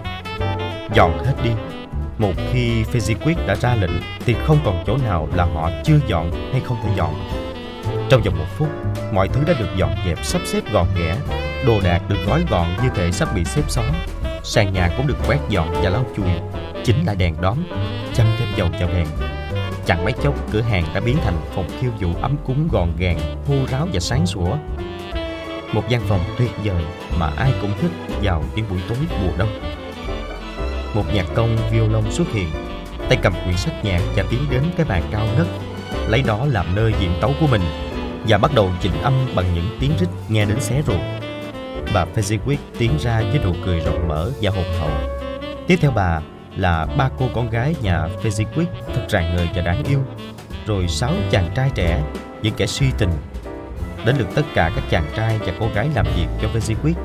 Speaker 3: Dọn hết đi. Một khi Fezziwig đã ra lệnh thì không còn chỗ nào là họ chưa dọn hay không thể dọn. Trong vòng một phút, mọi thứ đã được dọn dẹp sắp xếp gọn ghẽ. Đồ đạc được gói gọn như thể sắp bị xếp xó. Sàn nhà cũng được quét dọn và lau chùi. Chính là đèn đóm, châm thêm dầu vào đèn. Chẳng mấy chốc, cửa hàng đã biến thành phòng khiêu vũ ấm cúng gọn gàng, hô ráo và sáng sủa. Một gian phòng tuyệt vời mà ai cũng thích vào những buổi tối mùa đông. Một nhạc công violon xuất hiện, tay cầm quyển sách nhạc và tiến đến cái bàn cao ngất, lấy đó làm nơi diễn tấu của mình, và bắt đầu chỉnh âm bằng những tiếng rít nghe đến xé ruột. Bà Fezziwig tiến ra với nụ cười rộng mở và hồn hậu. Tiếp theo bà là ba cô con gái nhà Fezziwig thật rạng ngời và đáng yêu, rồi sáu chàng trai trẻ, những kẻ si tình. Đến lượt tất cả các chàng trai và cô gái làm việc cho Fezziwig.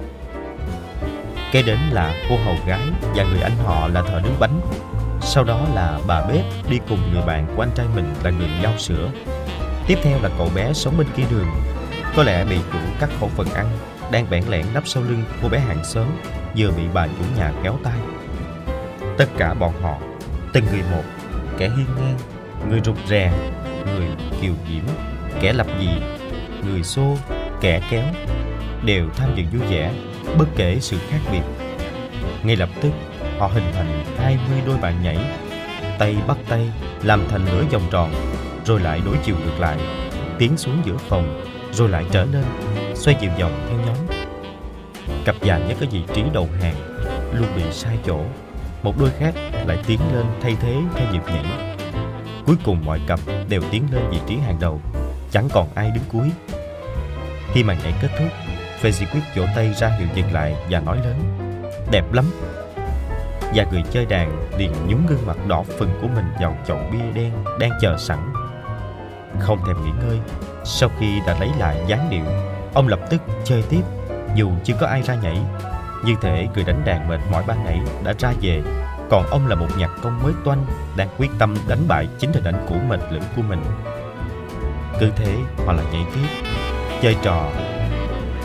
Speaker 3: Kế đến là cô hầu gái và người anh họ là thợ nướng bánh. Sau đó là bà bếp đi cùng người bạn của anh trai mình là người giao sữa. Tiếp theo là cậu bé sống bên kia đường, có lẽ bị chủ cắt khẩu phần ăn, đang bẽn lẽn nấp sau lưng cô bé hàng xóm vừa bị bà chủ nhà kéo tay. Tất cả bọn họ, từng người một, kẻ hiên ngang, người rụt rè, người kiều diễm, kẻ lập dị, người xô, kẻ kéo, đều tham dự vui vẻ, bất kể sự khác biệt. Ngay lập tức, họ hình thành hai mươi đôi bạn nhảy, tay bắt tay làm thành nửa vòng tròn, rồi lại đối chiều ngược lại, tiến xuống giữa phòng, rồi lại trở lên, xoay chiều vòng theo nhóm. Cặp vàng nhất ở vị trí đầu hàng luôn bị sai chỗ, một đôi khác lại tiến lên thay thế theo nhịp nhảy. Cuối cùng mọi cặp đều tiến lên vị trí hàng đầu, chẳng còn ai đứng cuối. Khi màn nhảy kết thúc, Fezziwig vỗ tay ra hiệu dừng lại và nói lớn: đẹp lắm. Và người chơi đàn liền nhúng gương mặt đỏ phừng của mình vào chậu bia đen đang chờ sẵn. Không thèm nghỉ ngơi, sau khi đã lấy lại dáng điệu, ông lập tức chơi tiếp dù chưa có ai ra nhảy. Như thể người đánh đàn mệt mỏi ban nãy đã ra về, còn ông là một nhạc công mới toanh đang quyết tâm đánh bại chính hình ảnh cũ mệt lử của mình. Cứ thế họ lại nhảy tiếp, chơi trò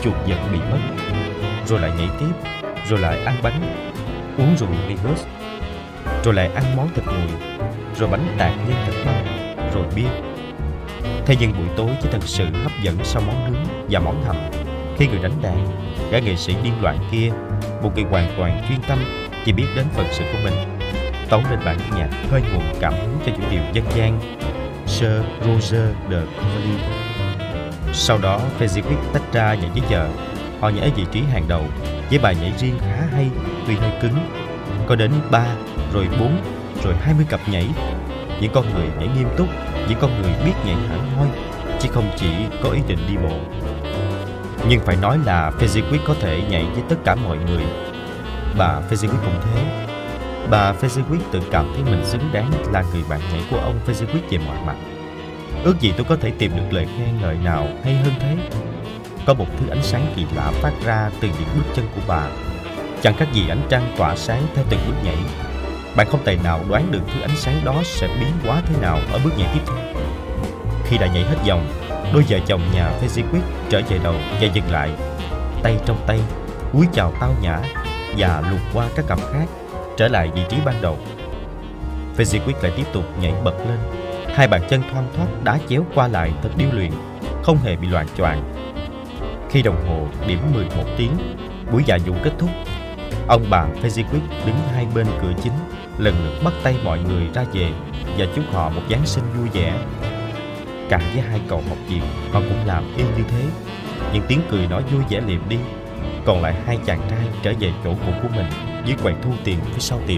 Speaker 3: chuột giật bị mất, rồi lại nhảy tiếp, rồi lại ăn bánh, uống rượu Negus, rồi lại ăn món thịt nguội, rồi bánh tạt nhân thịt băm, rồi bia. Thế nhưng buổi tối chỉ thật sự hấp dẫn sau món nướng và món hầm, khi người đánh đàn, gã nghệ sĩ điên loạn kia, một người hoàn toàn chuyên tâm chỉ biết đến phận sự của mình, tấu lên bản nhạc khơi nguồn cảm hứng cho những điều dân gian Sir Roger de Coverley. Sau đó Fezziwig tách ra nhảy với giờ. Họ nhảy ở vị trí hàng đầu với bài nhảy riêng khá hay, tuy hơi cứng, có đến ba, rồi bốn, rồi hai mươi cặp nhảy. Những con người nhảy nghiêm túc, những con người biết nhảy hẳn hoi, chứ không chỉ có ý định đi bộ. Nhưng phải nói là Fezziwig có thể nhảy với tất cả mọi người. Bà Fezziwig cũng thế. Bà Fezziwig tự cảm thấy mình xứng đáng là người bạn nhảy của ông Fezziwig về mọi mặt. Ước gì tôi có thể tìm được lời khen ngợi nào hay hơn thế. Có một thứ ánh sáng kỳ lạ phát ra từ những bước chân của bà, chẳng khác gì ánh trăng tỏa sáng theo từng bước nhảy. Bạn không thể nào đoán được thứ ánh sáng đó sẽ biến hóa thế nào ở bước nhảy tiếp theo. Khi đã nhảy hết vòng, đôi vợ chồng nhà Fezziwig trở về đầu và dừng lại, tay trong tay, cúi chào tao nhã và lùi qua các cặp khác, trở lại vị trí ban đầu. Fezziwig lại tiếp tục nhảy bật lên, hai bàn chân thoăn thoắt đá chéo qua lại thật điêu luyện, không hề bị loạng choạng. Khi đồng hồ điểm mười một tiếng, buổi dạ vụ kết thúc. Ông bà Fezziwig đứng hai bên cửa chính, lần lượt bắt tay mọi người ra về và chúc họ một Giáng sinh vui vẻ. Cả với hai cậu học việc, họ cũng làm y như thế. Nhưng tiếng cười nói vui vẻ liệm đi. Còn lại hai chàng trai trở về chỗ cũ của mình dưới quầy thu tiền phía sau tiệm.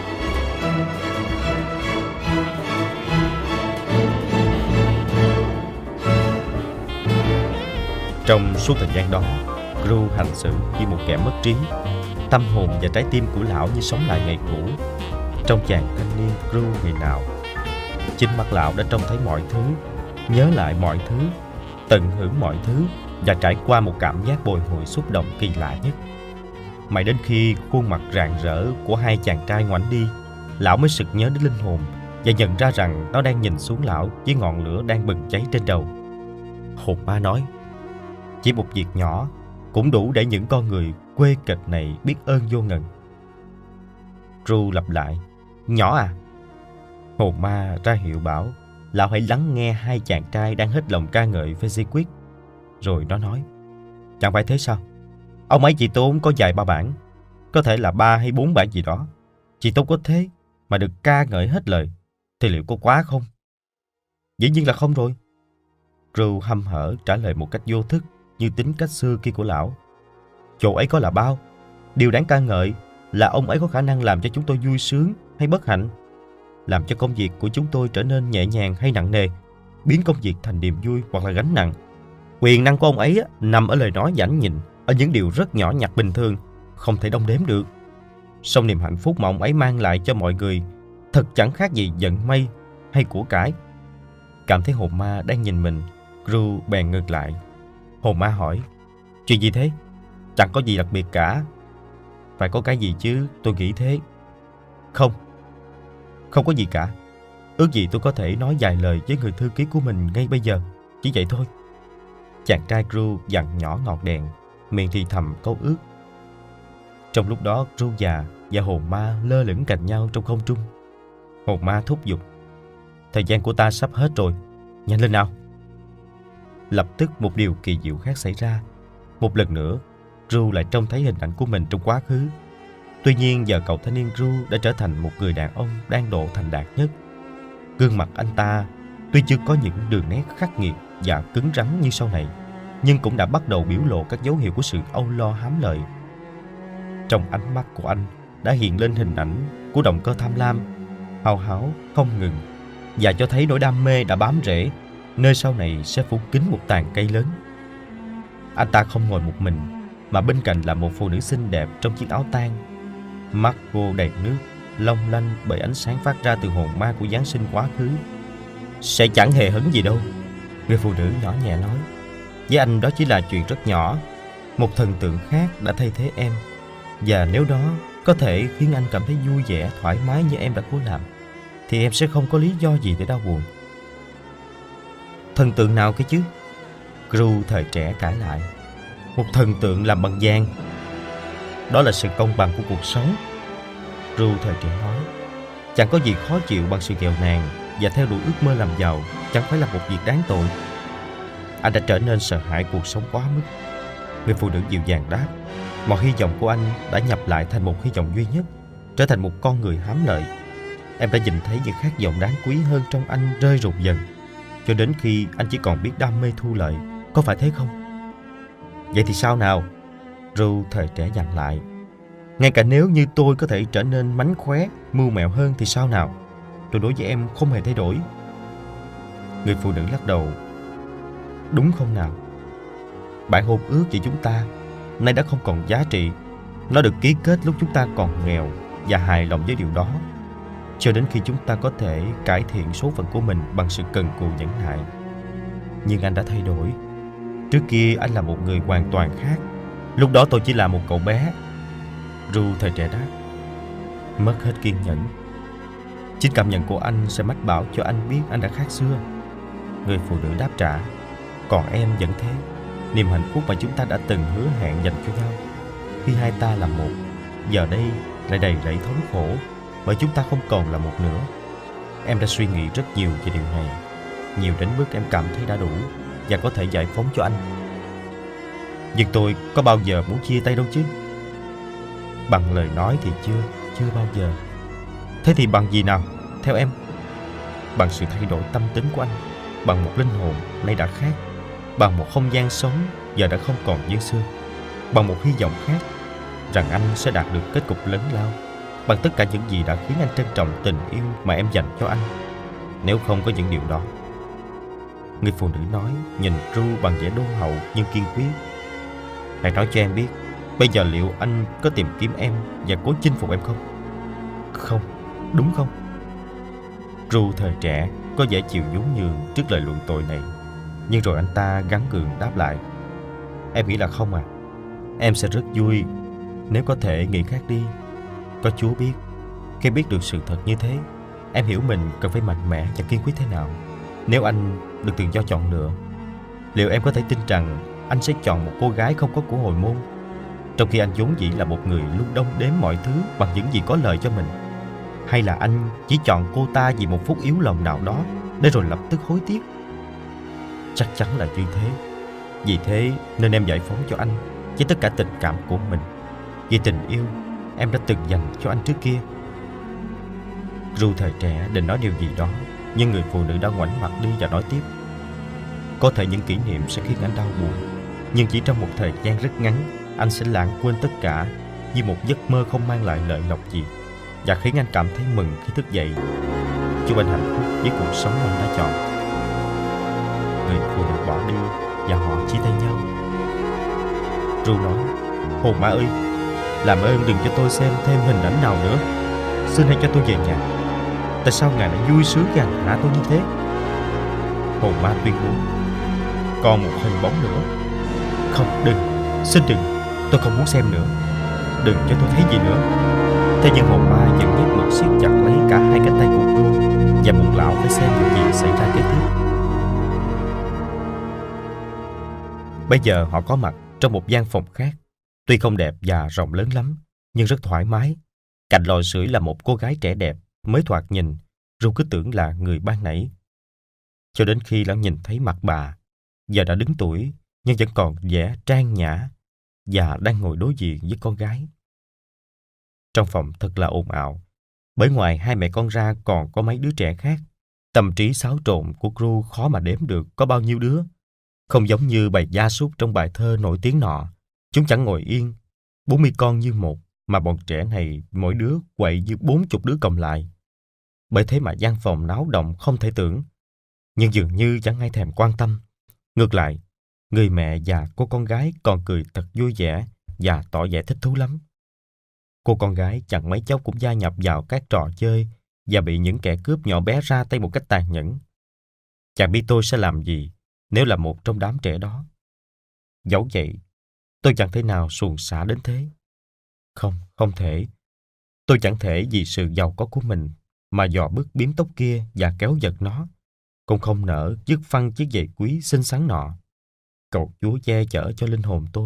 Speaker 3: Trong suốt thời gian đó, Gru hành xử như một kẻ mất trí. Tâm hồn và trái tim của lão như sống lại ngày cũ. Trong chàng thanh niên Gru ngày nào, chính mắt lão đã trông thấy mọi thứ, nhớ lại mọi thứ, tận hưởng mọi thứ và trải qua một cảm giác bồi hồi xúc động kỳ lạ nhất. Mãi đến khi khuôn mặt rạng rỡ của hai chàng trai ngoảnh đi, lão mới sực nhớ đến linh hồn và nhận ra rằng nó đang nhìn xuống lão với ngọn lửa đang bừng cháy trên đầu. Hồn ma nói, chỉ một việc nhỏ cũng đủ để những con người quê kịch này biết ơn vô ngần. Ru lặp lại, nhỏ à? Hồn ma ra hiệu bảo lão hãy lắng nghe hai chàng trai đang hết lòng ca ngợi Fezziwig. Rồi nó nói, chẳng phải thế sao? Ông ấy chỉ tốn có vài ba bản, có thể là ba hay bốn bản gì đó. Chỉ tốn có thế mà được ca ngợi hết lời, thì liệu có quá không? Dĩ nhiên là không rồi. Ru hăm hở trả lời một cách vô thức, như tính cách xưa kia của lão. Chỗ ấy có là bao. Điều đáng ca ngợi là ông ấy có khả năng làm cho chúng tôi vui sướng hay bất hạnh, làm cho công việc của chúng tôi trở nên nhẹ nhàng hay nặng nề, biến công việc thành niềm vui hoặc là gánh nặng. Quyền năng của ông ấy nằm ở lời nói nhảnh nhịn, ở những điều rất nhỏ nhặt bình thường, không thể đong đếm được. Song niềm hạnh phúc mà ông ấy mang lại cho mọi người thật chẳng khác gì vận may hay của cải. Cảm thấy hồn ma đang nhìn mình, Gru bèn ngược lại. Hồn ma hỏi, chuyện gì thế? Chẳng có gì đặc biệt cả. Phải có cái gì chứ, tôi nghĩ thế. Không, không có gì cả. Ước gì tôi có thể nói vài lời với người thư ký của mình ngay bây giờ, chỉ vậy thôi. Chàng trai Gru dặn nhỏ ngọt đèn, miệng thì thầm câu ước. Trong lúc đó, Gru già và hồn ma lơ lửng cạnh nhau trong không trung. Hồn ma thúc giục, thời gian của ta sắp hết rồi, nhanh lên nào. Lập tức một điều kỳ diệu khác xảy ra. Một lần nữa, Gru lại trông thấy hình ảnh của mình trong quá khứ. Tuy nhiên giờ cậu thanh niên Gru đã trở thành một người đàn ông đang độ thành đạt nhất. Gương mặt anh ta tuy chưa có những đường nét khắc nghiệt và cứng rắn như sau này, nhưng cũng đã bắt đầu biểu lộ các dấu hiệu của sự âu lo hám lợi. Trong ánh mắt của anh đã hiện lên hình ảnh của động cơ tham lam, hào háo không ngừng, và cho thấy nỗi đam mê đã bám rễ, nơi sau này sẽ phủ kín một tàn cây lớn. Anh ta không ngồi một mình, mà bên cạnh là một phụ nữ xinh đẹp trong chiếc áo tang. Mắt cô đầy nước, long lanh bởi ánh sáng phát ra từ hồn ma của Giáng sinh quá khứ. Sẽ chẳng hề hấn gì đâu, người phụ nữ nhỏ nhẹ nói. Với anh đó chỉ là chuyện rất nhỏ. Một thần tượng khác đã thay thế em, và nếu đó có thể khiến anh cảm thấy vui vẻ, thoải mái như em đã cố làm, thì em sẽ không có lý do gì để đau buồn. Thần tượng nào cái chứ? Gru thời trẻ cãi lại. một thần tượng làm bằng vàng. Đó là sự công bằng của cuộc sống. Ru thời trẻ nói. Chẳng có gì khó chịu bằng sự nghèo nàn, và theo đuổi ước mơ làm giàu chẳng phải là một việc đáng tội. Anh đã trở nên sợ hãi cuộc sống quá mức. Người phụ nữ dịu dàng đáp. Mọi hy vọng của anh đã nhập lại thành một hy vọng duy nhất, trở thành một con người hám lợi. Em đã nhìn thấy những khát vọng đáng quý hơn trong anh rơi rụng dần, cho đến khi anh chỉ còn biết đam mê thu lợi. Có phải thế không? Vậy thì sao nào? Ru thời trẻ dặn lại. Ngay cả nếu như tôi có thể trở nên mánh khóe, mưu mẹo hơn thì sao nào? Tôi đối với em không hề thay đổi. Người phụ nữ lắc đầu. Đúng không nào? Bản hôn ước giữa chúng ta nay đã không còn giá trị. Nó được ký kết lúc chúng ta còn nghèo và hài lòng với điều đó, cho đến khi chúng ta có thể cải thiện số phận của mình bằng sự cần cù nhẫn nại. Nhưng anh đã thay đổi. Trước kia anh là một người hoàn toàn khác. Lúc đó tôi chỉ là một cậu bé. Ru thời trẻ đáp. Mất hết kiên nhẫn. Chính cảm nhận của anh sẽ mách bảo cho anh biết anh đã khác xưa. Người phụ nữ đáp trả. Còn em vẫn thế. Niềm hạnh phúc mà chúng ta đã từng hứa hẹn dành cho nhau, khi hai ta là một, giờ đây lại đầy rẫy thống khổ, bởi chúng ta không còn là một nữa. Em đã suy nghĩ rất nhiều về điều này, nhiều đến mức em cảm thấy đã đủ và có thể giải phóng cho anh. Nhưng tôi có bao giờ muốn chia tay đâu chứ? Bằng lời nói thì chưa, chưa bao giờ. Thế thì bằng gì nào, theo em? Bằng sự thay đổi tâm tính của anh, bằng một linh hồn nay đã khác, bằng một không gian sống giờ đã không còn như xưa, bằng một hy vọng khác rằng anh sẽ đạt được kết cục lớn lao, bằng tất cả những gì đã khiến anh trân trọng tình yêu mà em dành cho anh. Nếu không có những điều đó, người phụ nữ nói, nhìn Ru bằng vẻ đôn hậu nhưng kiên quyết. Hãy nói cho em biết, bây giờ liệu anh có tìm kiếm em và cố chinh phục em không? Không, đúng không? Ru thời trẻ có vẻ chịu nhún nhường trước lời luận tội này, nhưng rồi anh ta gắng gượng đáp lại. Em nghĩ là không à. Em sẽ rất vui nếu có thể nghĩ khác đi. Có Chúa biết, khi biết được sự thật như thế, em hiểu mình cần phải mạnh mẽ và kiên quyết thế nào. Nếu anh được tự do chọn lựa, liệu em có thể tin rằng anh sẽ chọn một cô gái không có của hồi môn, trong khi anh vốn dĩ là một người luôn đong đếm mọi thứ bằng những gì có lợi cho mình? Hay là anh chỉ chọn cô ta vì một phút yếu lòng nào đó, để rồi lập tức hối tiếc? Chắc chắn là như thế. Vì thế nên em giải phóng cho anh với tất cả tình cảm của mình, vì tình yêu em đã từng dành cho anh trước kia. Ru thời trẻ định nói điều gì đó, nhưng người phụ nữ đã ngoảnh mặt đi và nói tiếp. Có thể những kỷ niệm sẽ khiến anh đau buồn, nhưng chỉ trong một thời gian rất ngắn, anh sẽ lãng quên tất cả như một giấc mơ không mang lại lợi lộc gì, và khiến anh cảm thấy mừng khi thức dậy. Chúc anh hạnh phúc với cuộc sống anh đã chọn. Người phụ nữ bỏ đi và họ chia tay nhau. Ru nói, hồn ma ơi, làm ơn đừng cho tôi xem thêm hình ảnh nào nữa. Xin hãy cho tôi về nhà. Tại sao ngài lại vui sướng gàn hạ tôi như thế? Hồn ma tuyên bố, còn một hình bóng nữa. Không, đừng, xin đừng, tôi không muốn xem nữa. Đừng cho tôi thấy gì nữa. Thế nhưng hồn ma vẫn nhất mực siết chặt lấy cả hai cánh tay của Ru và buộc lão phải xem những gì xảy ra kế tiếp. Bây giờ họ có mặt trong một gian phòng khác, tuy không đẹp và rộng lớn lắm, nhưng rất thoải mái. Cạnh lò sưởi là một cô gái trẻ đẹp, mới thoạt nhìn, Ru cứ tưởng là người ban nãy. Cho đến khi lão nhìn thấy mặt bà, giờ đã đứng tuổi, nhưng vẫn còn vẻ trang nhã, và đang ngồi đối diện với con gái. Trong phòng thật là ồn ào, bởi ngoài hai mẹ con ra còn có mấy đứa trẻ khác. Tâm trí xáo trộn của Ru khó mà đếm được có bao nhiêu đứa. Không giống như bầy gia súc trong bài thơ nổi tiếng nọ, chúng chẳng ngồi yên, bốn mươi con như một, mà bọn trẻ này mỗi đứa quậy như bốn chục đứa cộng lại. Bởi thế mà gian phòng náo động không thể tưởng, nhưng dường như chẳng ai thèm quan tâm. Ngược lại, người mẹ và cô con gái còn cười thật vui vẻ và tỏ vẻ thích thú lắm. Cô con gái chẳng mấy chốc cũng gia nhập vào các trò chơi và bị những kẻ cướp nhỏ bé ra tay một cách tàn nhẫn. Chẳng biết tôi sẽ làm gì nếu là một trong đám trẻ đó. Dẫu vậy, tôi chẳng thể nào xuồng xả đến thế. Không, không thể. Tôi chẳng thể vì sự giàu có của mình mà dò bức biếm tóc kia và kéo giật nó. Cũng không nỡ dứt phăng chiếc giày quý xinh xắn nọ. Cầu Chúa che chở cho linh hồn tôi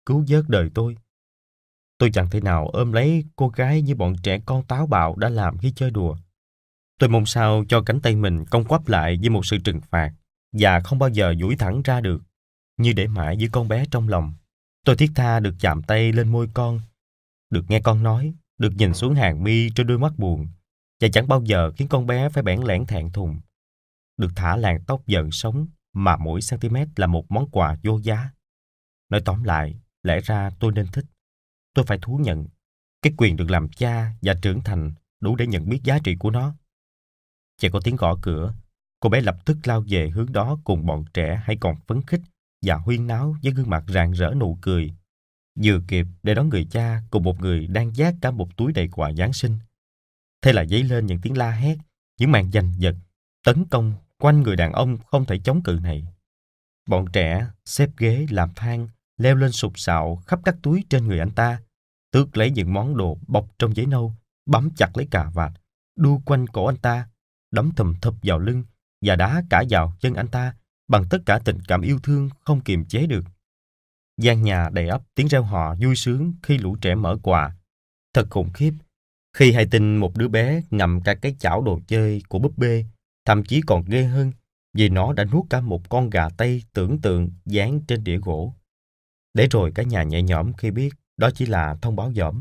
Speaker 3: cứu vớt đời tôi. Tôi chẳng thể nào ôm lấy cô gái như bọn trẻ con táo bạo đã làm khi chơi đùa. Tôi mong sao cho cánh tay mình cong quắp lại với một sự trừng phạt và không bao giờ duỗi thẳng ra được, như để mãi giữ con bé trong lòng. Tôi thiết tha được chạm tay lên môi con, được nghe con nói, được nhìn xuống hàng mi trên đôi mắt buồn, và chẳng bao giờ khiến con bé phải bẽn lẽn thẹn thùng. Được thả làn tóc dần sống mà mỗi cm là một món quà vô giá. Nói tóm lại, lẽ ra tôi nên thích. Tôi phải thú nhận cái quyền được làm cha và trưởng thành đủ để nhận biết giá trị của nó. Chỉ có tiếng gõ cửa, cô bé lập tức lao về hướng đó cùng bọn trẻ hay còn phấn khích và huyên náo với gương mặt rạng rỡ nụ cười. Vừa kịp để đón người cha cùng một người đang vác cả một túi đầy quà Giáng sinh. Thế là dấy lên những tiếng la hét, những màn giành giật, tấn công quanh người đàn ông không thể chống cự này. Bọn trẻ xếp ghế làm thang, leo lên sục sạo khắp các túi trên người anh ta, tước lấy những món đồ bọc trong giấy nâu, bám chặt lấy cà vạt, đu quanh cổ anh ta, đấm thùm thụp vào lưng và đá cả vào chân anh ta bằng tất cả tình cảm yêu thương không kiềm chế được. Gian nhà đầy ắp tiếng reo hò vui sướng khi lũ trẻ mở quà. Thật khủng khiếp khi hay tin một đứa bé ngậm cả cái chảo đồ chơi của búp bê, thậm chí còn ghê hơn vì nó đã nuốt cả một con gà Tây tưởng tượng dán trên đĩa gỗ. Để rồi cả nhà nhẹ nhõm khi biết đó chỉ là thông báo dỏm.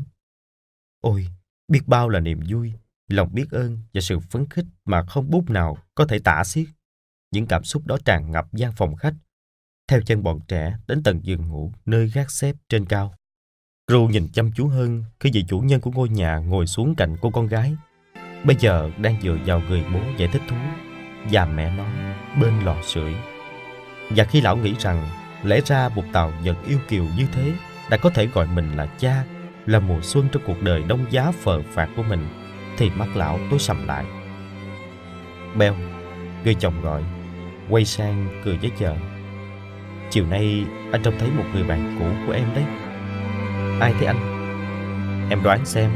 Speaker 3: Ôi, biết bao là niềm vui, lòng biết ơn và sự phấn khích mà không bút nào có thể tả xiết. Những cảm xúc đó tràn ngập gian phòng khách, theo chân bọn trẻ đến tận giường ngủ nơi gác xếp trên cao. Ru nhìn chăm chú hơn khi vị chủ nhân của ngôi nhà ngồi xuống cạnh cô con gái, bây giờ đang dựa vào người bố giải thích thú, và mẹ nó bên lò sưởi. Và khi lão nghĩ rằng lẽ ra một tàu vật yêu kiều như thế đã có thể gọi mình là cha, là mùa xuân trong cuộc đời đông giá phờ phạc của mình, thì mắt lão tối sầm lại. Beo, người chồng gọi, quay sang cười với vợ. Chiều nay anh trông thấy một người bạn cũ của em đấy. Ai thế anh? Em đoán xem.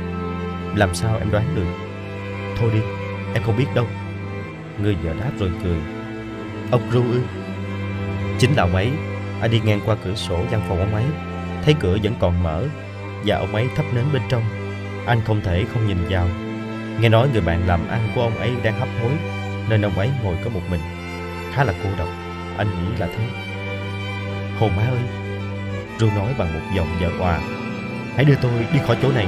Speaker 3: Làm sao em đoán được? Thôi đi, em không biết đâu. Người vợ đáp rồi cười. Ông Ru ư? Chính là ông ấy. Anh đi ngang qua cửa sổ văn phòng ông ấy, thấy cửa vẫn còn mở và ông ấy thắp nến bên trong. Anh không thể không nhìn vào. Nghe nói người bạn làm ăn của ông ấy đang hấp hối, nên ông ấy ngồi có một mình, khá là cô độc. Anh nghĩ là thế. Hồn má ơi, Ru nói bằng một giọng vợ òa, hãy đưa tôi đi khỏi chỗ này.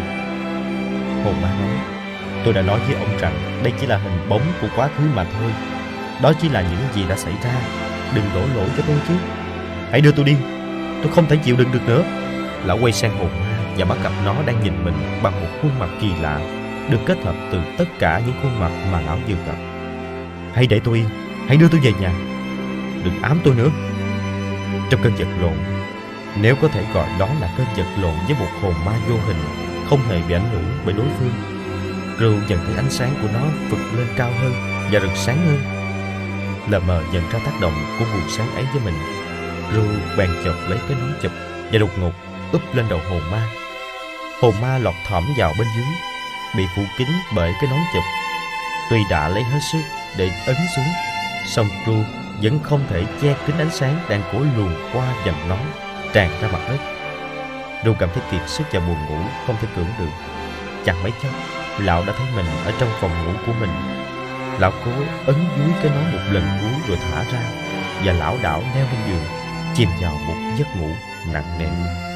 Speaker 3: Hồn má nói, tôi đã nói với ông rằng đây chỉ là hình bóng của quá khứ mà thôi. Đó chỉ là những gì đã xảy ra. Đừng đổ lỗi cho tôi chứ. Hãy đưa tôi đi, tôi không thể chịu đựng được nữa. Lão quay sang hồn ma và bắt gặp nó đang nhìn mình bằng một khuôn mặt kỳ lạ, được kết hợp từ tất cả những khuôn mặt mà lão vừa gặp. Hãy để tôi yên, hãy đưa tôi về nhà. Đừng ám tôi nữa. Trong cơn vật lộn, nếu có thể gọi đó là cơn vật lộn với một hồn ma vô hình, không hề bị ảnh hưởng bởi đối phương, Ru dần thấy ánh sáng của nó vượt lên cao hơn và rực sáng hơn. Lờ mờ nhận ra tác động của nguồn sáng ấy với mình, Ru bèn chộp lấy cái nón chụp và đột ngột úp lên đầu hồn ma. Hồn ma lọt thỏm vào bên dưới, bị phủ kín bởi cái nón chụp. Tuy đã lấy hết sức để ấn xuống, song Ru vẫn không thể che kín ánh sáng đang cố luồn qua vành nón tràn ra mặt đất. Ru cảm thấy kiệt sức và buồn ngủ không thể cưỡng được. Chẳng mấy chốc, lão đã thấy mình ở trong phòng ngủ của mình. Lão cố ấn dúi cái nón một lần cuối rồi thả ra, và lão đảo leo lên giường, chìm vào một giấc ngủ nặng nề.